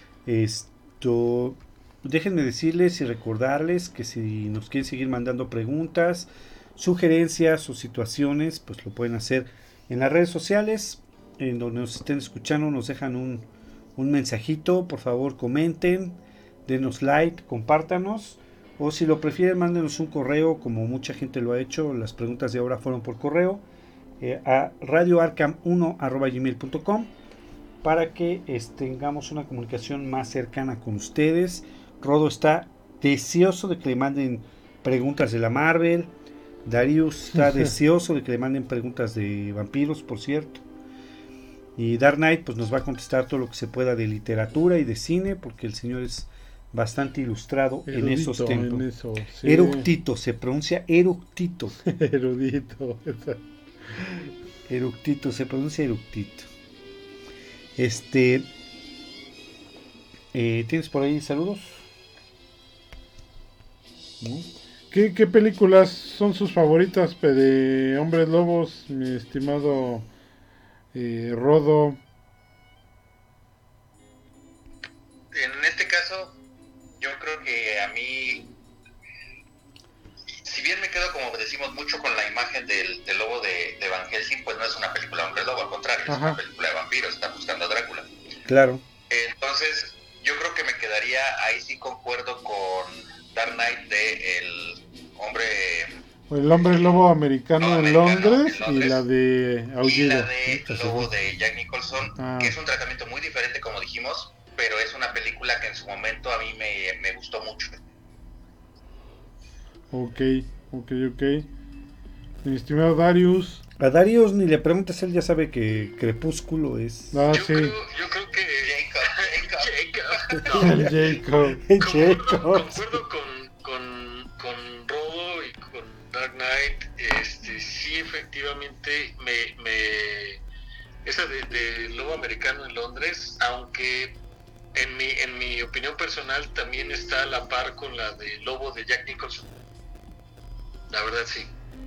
Déjenme decirles y recordarles que si nos quieren seguir mandando preguntas, sugerencias o situaciones, pues lo pueden hacer en las redes sociales, en donde nos estén escuchando, nos dejan un mensajito, por favor comenten, denos like, compártanos, o si lo prefieren mándenos un correo, como mucha gente lo ha hecho. Las preguntas de ahora fueron por correo, a radioarcam1@gmail.com, para que tengamos una comunicación más cercana con ustedes. Rodo está deseoso de que le manden preguntas de la Marvel. Darius está deseoso de que le manden preguntas de vampiros, por cierto. Y Dark Knight pues nos va a contestar todo lo que se pueda de literatura y de cine, porque el señor es bastante ilustrado en esos temas. Sí. Eructito, se pronuncia eructito. Eructito, se pronuncia eructito. ¿Tienes por ahí saludos? ¿No? ¿Qué películas son sus favoritas de Hombres Lobos, mi estimado Rodo? En este caso, yo creo que a mí, si bien me quedo, como decimos, mucho con la imagen del lobo de Van Helsing, pues no es una película de Hombre Lobo, al contrario, es una película de vampiros, está buscando a Drácula. Claro. Entonces, yo creo que me quedaría, ahí sí concuerdo con Dark Knight de El hombre lobo americano en Londres y la de Aullido. Y la de Lobo de Jack Nicholson, que es un tratamiento muy diferente, como dijimos, pero es una película que en su momento a mí me gustó mucho. Ok. Mi estimado Darius. A Darius ni le preguntes, él ya sabe que Crepúsculo es... Yo creo que Jacob. Concuerdo con Rodo y con Dark Knight. Sí, efectivamente, esa de Lobo Americano en Londres, aunque en mi opinión personal también está a la par con la de Lobo de Jack Nicholson. La verdad, sí.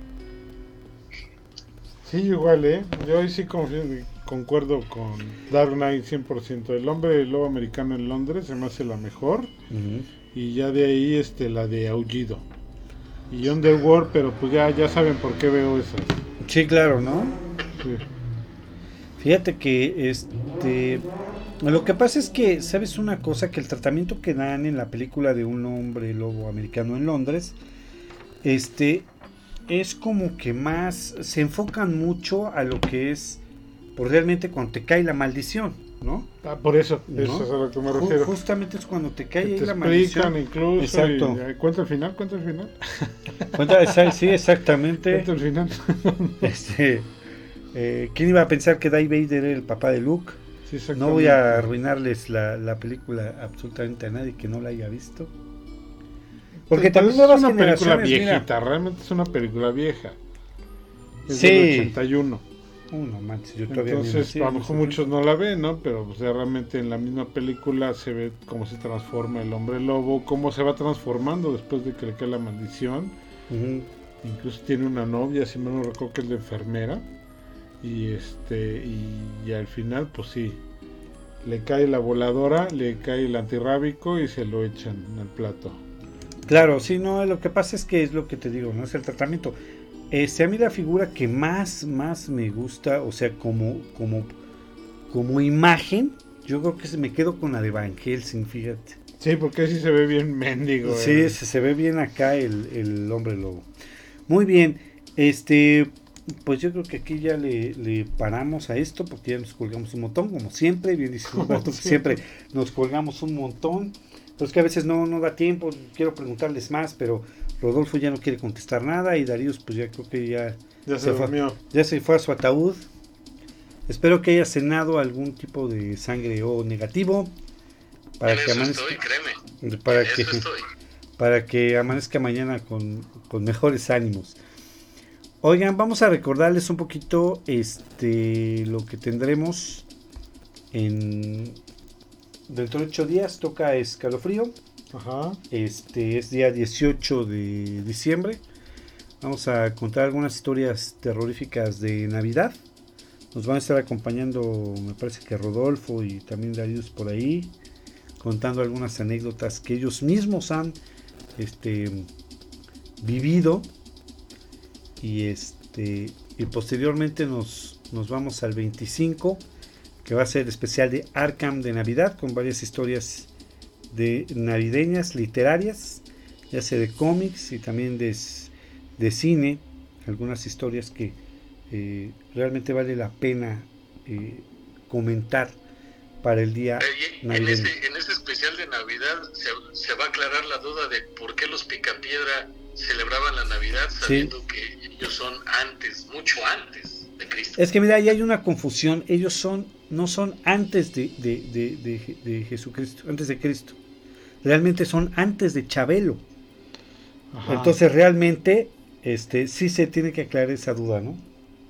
Sí, igual, yo ahí sí concuerdo con Dark Knight 100%. El hombre lobo americano en Londres se me hace la mejor. Uh-huh. Y ya de ahí la de Aullido. Y Underworld, pero pues ya saben por qué veo esas. Sí, claro, ¿no? Sí. Fíjate que lo que pasa es que, ¿sabes una cosa? Que el tratamiento que dan en la película de un hombre lobo americano en Londres, es como que más se enfocan mucho a lo que es pues realmente cuando te cae la maldición, ¿no? Por eso, ¿no? Eso es a lo que me refiero. Justamente es cuando te cae ahí la maldición. Incluso. Exacto. ¿Cuenta el final? Sí, exactamente. ¿Cuenta el final? ¿Quién iba a pensar que Darth Vader era el papá de Luke? Sí, no voy a arruinarles la película absolutamente a nadie que no la haya visto. Porque también nuevas generaciones, es una película viejita, realmente es una película vieja. Es sí. del 81. No manches, yo todavía entonces a lo mejor muchos no la ven, ¿no? Pero pues, realmente en la misma película se ve cómo se transforma el hombre lobo, cómo se va transformando después de que le cae la maldición. Uh-huh. Incluso tiene una novia, si me no recuerdo, que es la enfermera. Y y al final pues sí, le cae la voladora, le cae el antirrábico y se lo echan al plato. Claro, sí, no, lo que pasa es que es lo que te digo, no es el tratamiento. A mí la figura que más me gusta, o sea, como imagen, yo creo que me quedo con la de Van Helsing, fíjate. Sí, porque sí se ve bien mendigo. Sí, se ve bien acá el hombre lobo. Muy bien, pues yo creo que aquí ya le paramos a esto, porque ya nos colgamos un montón, como siempre, bien dice Humberto, siempre nos colgamos un montón. Pero es que a veces no da tiempo, quiero preguntarles más, pero Rodolfo ya no quiere contestar nada y Darío pues ya creo que ya se durmió. Ya se fue a su ataúd. Espero que haya cenado algún tipo de sangre O negativo para que amanezca, para que amanezca mañana con mejores ánimos. Oigan, vamos a recordarles un poquito lo que tendremos dentro de 8 días. Toca Escalofrío. Ajá. Es día 18 de diciembre. Vamos a contar algunas historias terroríficas de Navidad. Nos van a estar acompañando, me parece que Rodolfo y también Darius por ahí, contando algunas anécdotas que ellos mismos han vivido. Y posteriormente nos vamos al 25, que va a ser el especial de Arkham de Navidad, con varias historias de navideñas, literarias, ya sea de cómics y también de cine, algunas historias que realmente vale la pena comentar para el día navideño. En ese especial de Navidad se va a aclarar la duda de por qué los Picapiedra celebraban la Navidad sabiendo que ellos son mucho antes de Cristo. Es que mira, ahí hay una confusión. Ellos no son antes de Jesucristo, antes de Cristo. Realmente son antes de Chabelo. Ajá. Entonces realmente sí se tiene que aclarar esa duda, ¿no?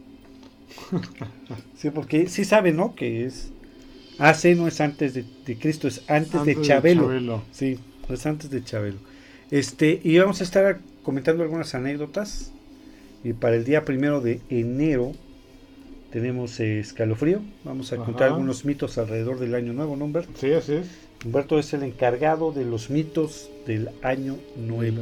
Sí, porque sí saben, ¿no? Que es no es antes de Cristo, es antes de Chabelo. Sí, es antes de Chabelo. Y vamos a estar comentando algunas anécdotas. Y para el día 1 de enero tenemos Escalofrío. Vamos a contar algunos mitos alrededor del año nuevo, ¿no, Humberto? Sí, así es. Humberto es el encargado de los mitos del año nuevo.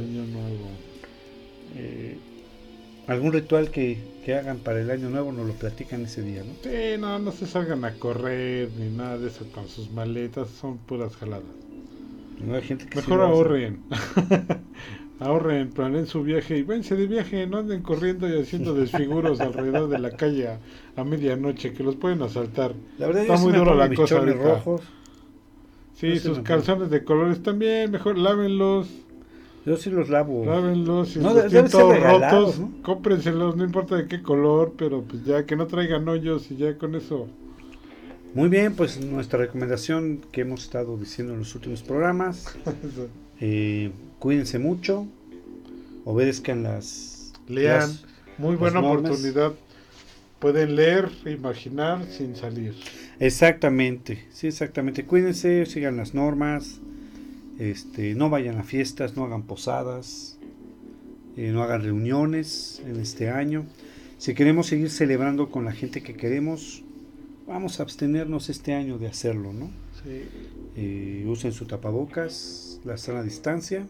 ¿Algún ritual que hagan para el año nuevo? Nos lo platican ese día, ¿no? Sí, no se salgan a correr ni nada de eso con sus maletas, son puras jaladas. No hay gente que mejor ahorren. Ahorren, planeen su viaje y váyanse de viaje, no anden corriendo y haciendo desfiguros alrededor de la calle a medianoche, que los pueden asaltar. La verdad, está muy duro la cosa rojos. Sí, no sus calzones de colores también, mejor lávenlos. Yo sí los lavo. Lávenlos, si no, los tienen todos rotos, ¿no? Cómprenselos, no importa de qué color, pero pues ya que no traigan hoyos y ya con eso. Muy bien, pues nuestra recomendación que hemos estado diciendo en los últimos programas. Cuídense mucho, obedezcan lean, muy buena oportunidad. Pueden leer, imaginar sin salir. Exactamente, sí, exactamente. Cuídense, sigan las normas. No vayan a fiestas, no hagan posadas, no hagan reuniones en este año. Si queremos seguir celebrando con la gente que queremos, vamos a abstenernos este año de hacerlo, ¿no? Sí. Usen su tapabocas, la sana distancia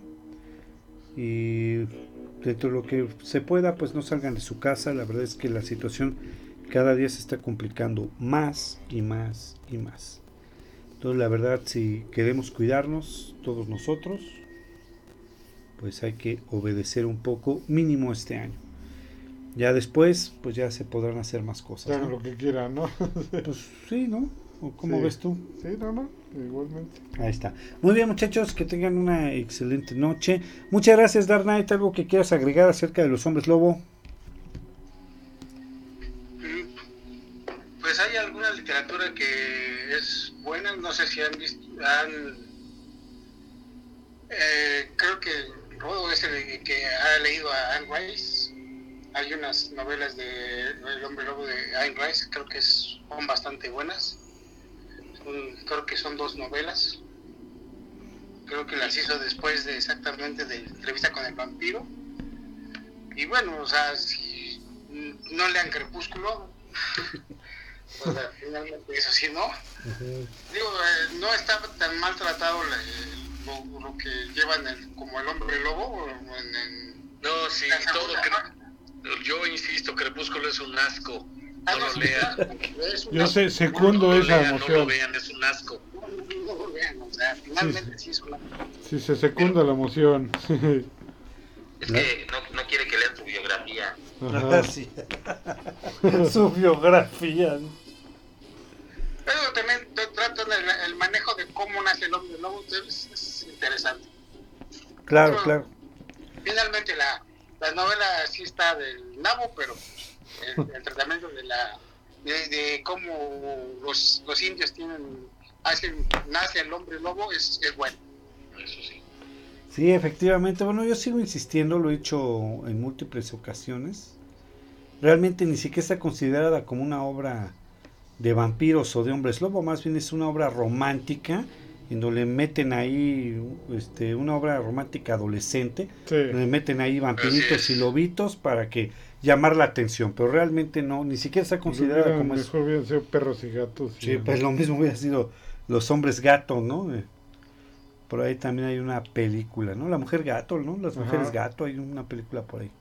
y dentro de lo que se pueda, pues no salgan de su casa. La verdad es que la situación cada día se está complicando más y más y más. Entonces, la verdad, si queremos cuidarnos todos nosotros, pues hay que obedecer un poco, mínimo este año. Ya después, pues ya se podrán hacer más cosas. Hagan lo que quieran, ¿no? Pues sí, ¿no? ¿O cómo ves tú? Sí, no, igualmente. Ahí está. Muy bien, muchachos, que tengan una excelente noche. Muchas gracias, Dark Knight. ¿Algo que quieras agregar acerca de los hombres lobo? Pues hay alguna literatura que es buena, no sé si han visto, creo que Rodo es el que ha leído a Anne Rice. Hay unas novelas de El hombre lobo de Anne Rice, creo que son bastante buenas. Creo que son 2 novelas. Creo que las hizo después de exactamente de Entrevista con el vampiro. Y bueno, o sea, si no lean Crepúsculo, o sea, finalmente eso sí, ¿no? Digo, no está tan maltratado lo que llevan como el hombre lobo. No, sí, todo yo insisto, Crepúsculo es un asco. No lo lean. Yo secundo esa moción. No lo vean, es un asco. No lo vean, o sea, finalmente sí es un asco. Sí, se secunda la moción. Es que no quiere que lean su biografía. Sí. Su biografía. Pero también tratan el manejo de cómo nace el hombre lobo, es interesante. Claro. finalmente la novela sí está del nabo, pero el tratamiento de cómo los indios nace el hombre lobo es bueno. Eso sí. Sí, efectivamente. Bueno, yo sigo insistiendo, lo he hecho en múltiples ocasiones. Realmente ni siquiera está considerada como una obra de vampiros o de hombres lobo, más bien es una obra romántica, en donde meten ahí una obra romántica adolescente, Sí. donde meten ahí vampiritos y lobitos para que llamar la atención, pero realmente no, ni siquiera está considerada como eso. Mejor hubieran sido perros y gatos. Sí, pues lo mismo hubiera sido los hombres gato, ¿no? Por ahí también hay una película, ¿no? La mujer gato, ¿no? Las mujeres gato, hay una película por ahí.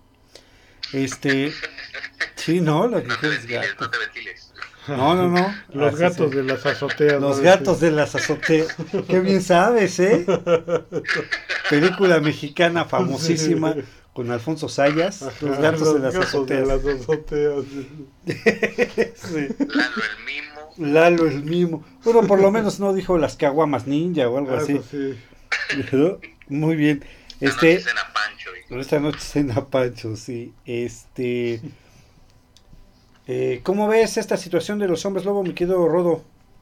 Sí, ¿no? Las mujeres gato. No te ventiles. No. Los Así gatos sí. de las azoteas. Los ¿no? gatos de las azoteas. Qué bien sabes, ¿eh? Película mexicana famosísima con Alfonso Sayas. Ajá, Los gatos de las gatos azoteas. de las azoteas. Sí. Lalo el Mimo. Lalo el Mimo. Bueno, por lo menos no dijo las caguamas ninja o algo así. Eso sí. ¿No? Muy bien. Esta noche cena Pancho. Esta noche cena Pancho, sí. ¿Cómo ves esta situación de los hombres lobo, mi querido Rodo?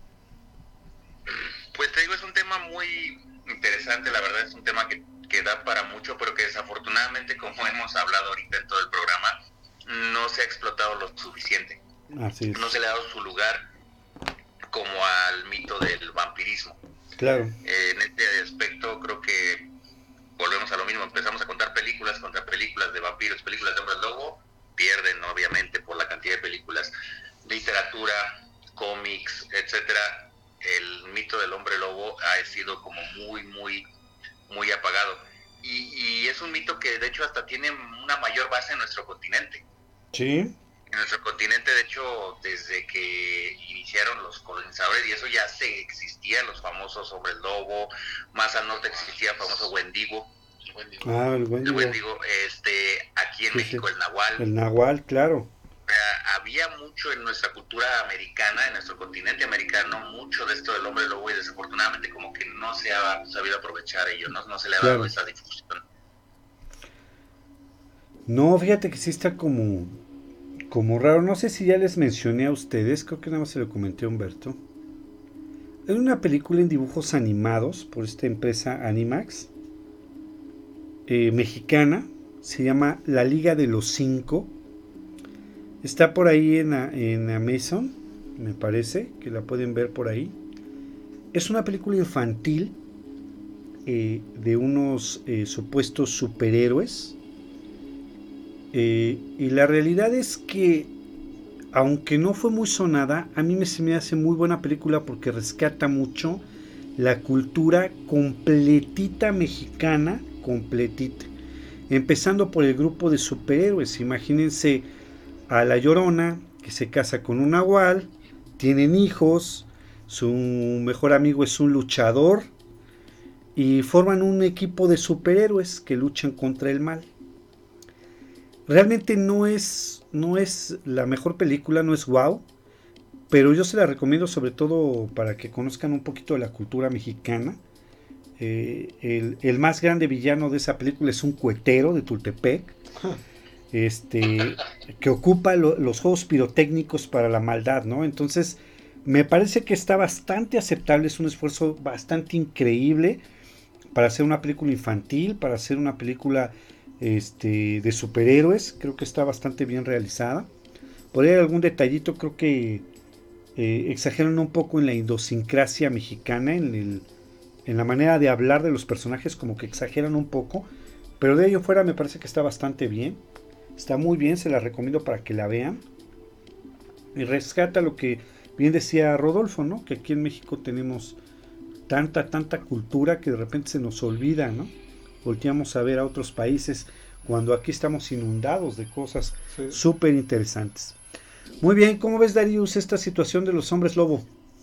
Pues te digo, es un tema muy interesante, la verdad es un tema que da para mucho, pero que desafortunadamente, como hemos hablado ahorita en todo el programa, no se ha explotado lo suficiente. Así es. No se le ha dado su lugar como al mito del vampirismo. Claro. En este aspecto creo que volvemos a lo mismo, empezamos a contar películas contra películas de vampiros, películas de hombres lobo, pierden obviamente por la cantidad de películas, literatura, cómics, etcétera. El mito del hombre lobo ha sido como muy apagado y es un mito que de hecho hasta tiene una mayor base en nuestro continente. Sí. En nuestro continente, de hecho, desde que iniciaron los colonizadores, y eso ya existían los famosos hombres lobo, más al norte existía el famoso Wendigo. Ah, el Wendigo. El Wendigo, aquí en México, el Nahual. El Nahual, claro. Había mucho en nuestra cultura americana, en nuestro continente americano, mucho de esto del hombre lobo, y desafortunadamente como que no se ha sabido aprovechar ello, no se le ha dado esa difusión. No, fíjate que sí está como raro. No sé si ya les mencioné a ustedes, creo que nada más se lo comenté a Humberto. Hay una película en dibujos animados por esta empresa Animax, mexicana, se llama La Liga de los Cinco. Está por ahí en Amazon, me parece, que la pueden ver por ahí. Es una película infantil de unos supuestos superhéroes. Y la realidad es que, aunque no fue muy sonada, a mí se me hace muy buena película porque rescata mucho la cultura completita mexicana, completita. Empezando por el grupo de superhéroes. Imagínense a La Llorona, que se casa con un nahual, tienen hijos, su mejor amigo es un luchador y forman un equipo de superhéroes que luchan contra el mal. Realmente no es la mejor película, no es wow, pero yo se la recomiendo sobre todo para que conozcan un poquito de la cultura mexicana. El más grande villano de esa película es un cuetero de Tultepec, que ocupa los juegos pirotécnicos para la maldad, ¿no? Entonces me parece que está bastante aceptable, es un esfuerzo bastante increíble para hacer una película infantil, para hacer una película de superhéroes. Creo que está bastante bien realizada. Por ahí algún detallito, creo que exageran un poco en la idiosincrasia mexicana, en la manera de hablar de los personajes, como que exageran un poco, pero de ello fuera me parece que está bastante bien, está muy bien, se la recomiendo para que la vean, y rescata lo que bien decía Rodolfo, ¿no? Que aquí en México tenemos tanta cultura que de repente se nos olvida, ¿no? Volteamos a ver a otros países cuando aquí estamos inundados de cosas súper interesantes. Muy bien, ¿cómo ves, Darius, esta situación de los hombres lobo?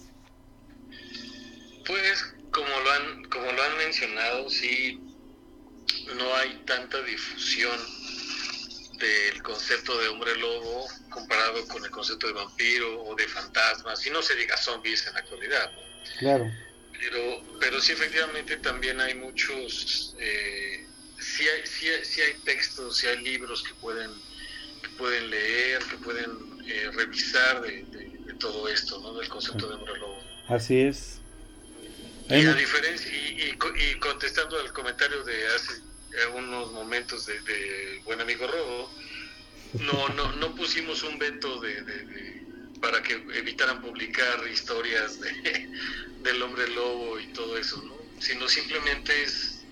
Pues como lo han mencionado, sí, no hay tanta difusión del concepto de hombre lobo comparado con el concepto de vampiro o de fantasmas, y no se diga zombies en la actualidad, ¿no? Claro. Pero sí, efectivamente también hay muchos sí hay textos, sí hay libros que pueden leer, que pueden revisar de todo esto, ¿no? Del concepto de hombre lobo. Así es. Y a diferencia, y contestando al comentario de hace unos momentos de buen amigo Robo, no pusimos un veto para que evitaran publicar historias del hombre lobo y todo eso, ¿no? Sino simplemente es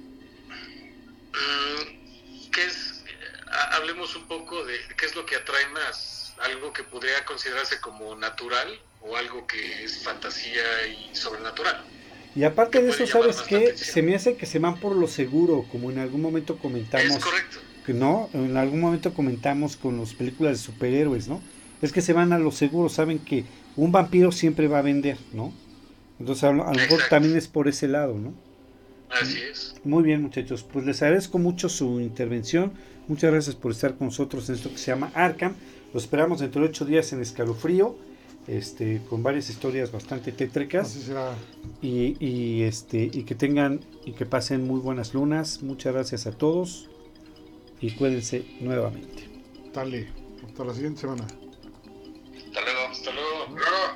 hablemos un poco de qué es lo que atrae más, algo que podría considerarse como natural o algo que es fantasía y sobrenatural. Y aparte de eso, ¿sabes qué? Se me hace que se van por lo seguro, como en algún momento comentamos. Es correcto. Que no, en algún momento comentamos con las películas de superhéroes, ¿no? Es que se van a lo seguro, saben que un vampiro siempre va a vender, ¿no? Entonces a lo mejor también es por ese lado, ¿no? Así es. Muy bien, muchachos, pues les agradezco mucho su intervención. Muchas gracias por estar con nosotros en esto que se llama Arkham. Lo esperamos dentro de 8 días en Escalofrío, con varias historias bastante tétricas. Así será. Y que tengan y que pasen muy buenas lunas. Muchas gracias a todos y cuídense nuevamente. Dale, hasta la siguiente semana. Hasta luego. Hasta luego.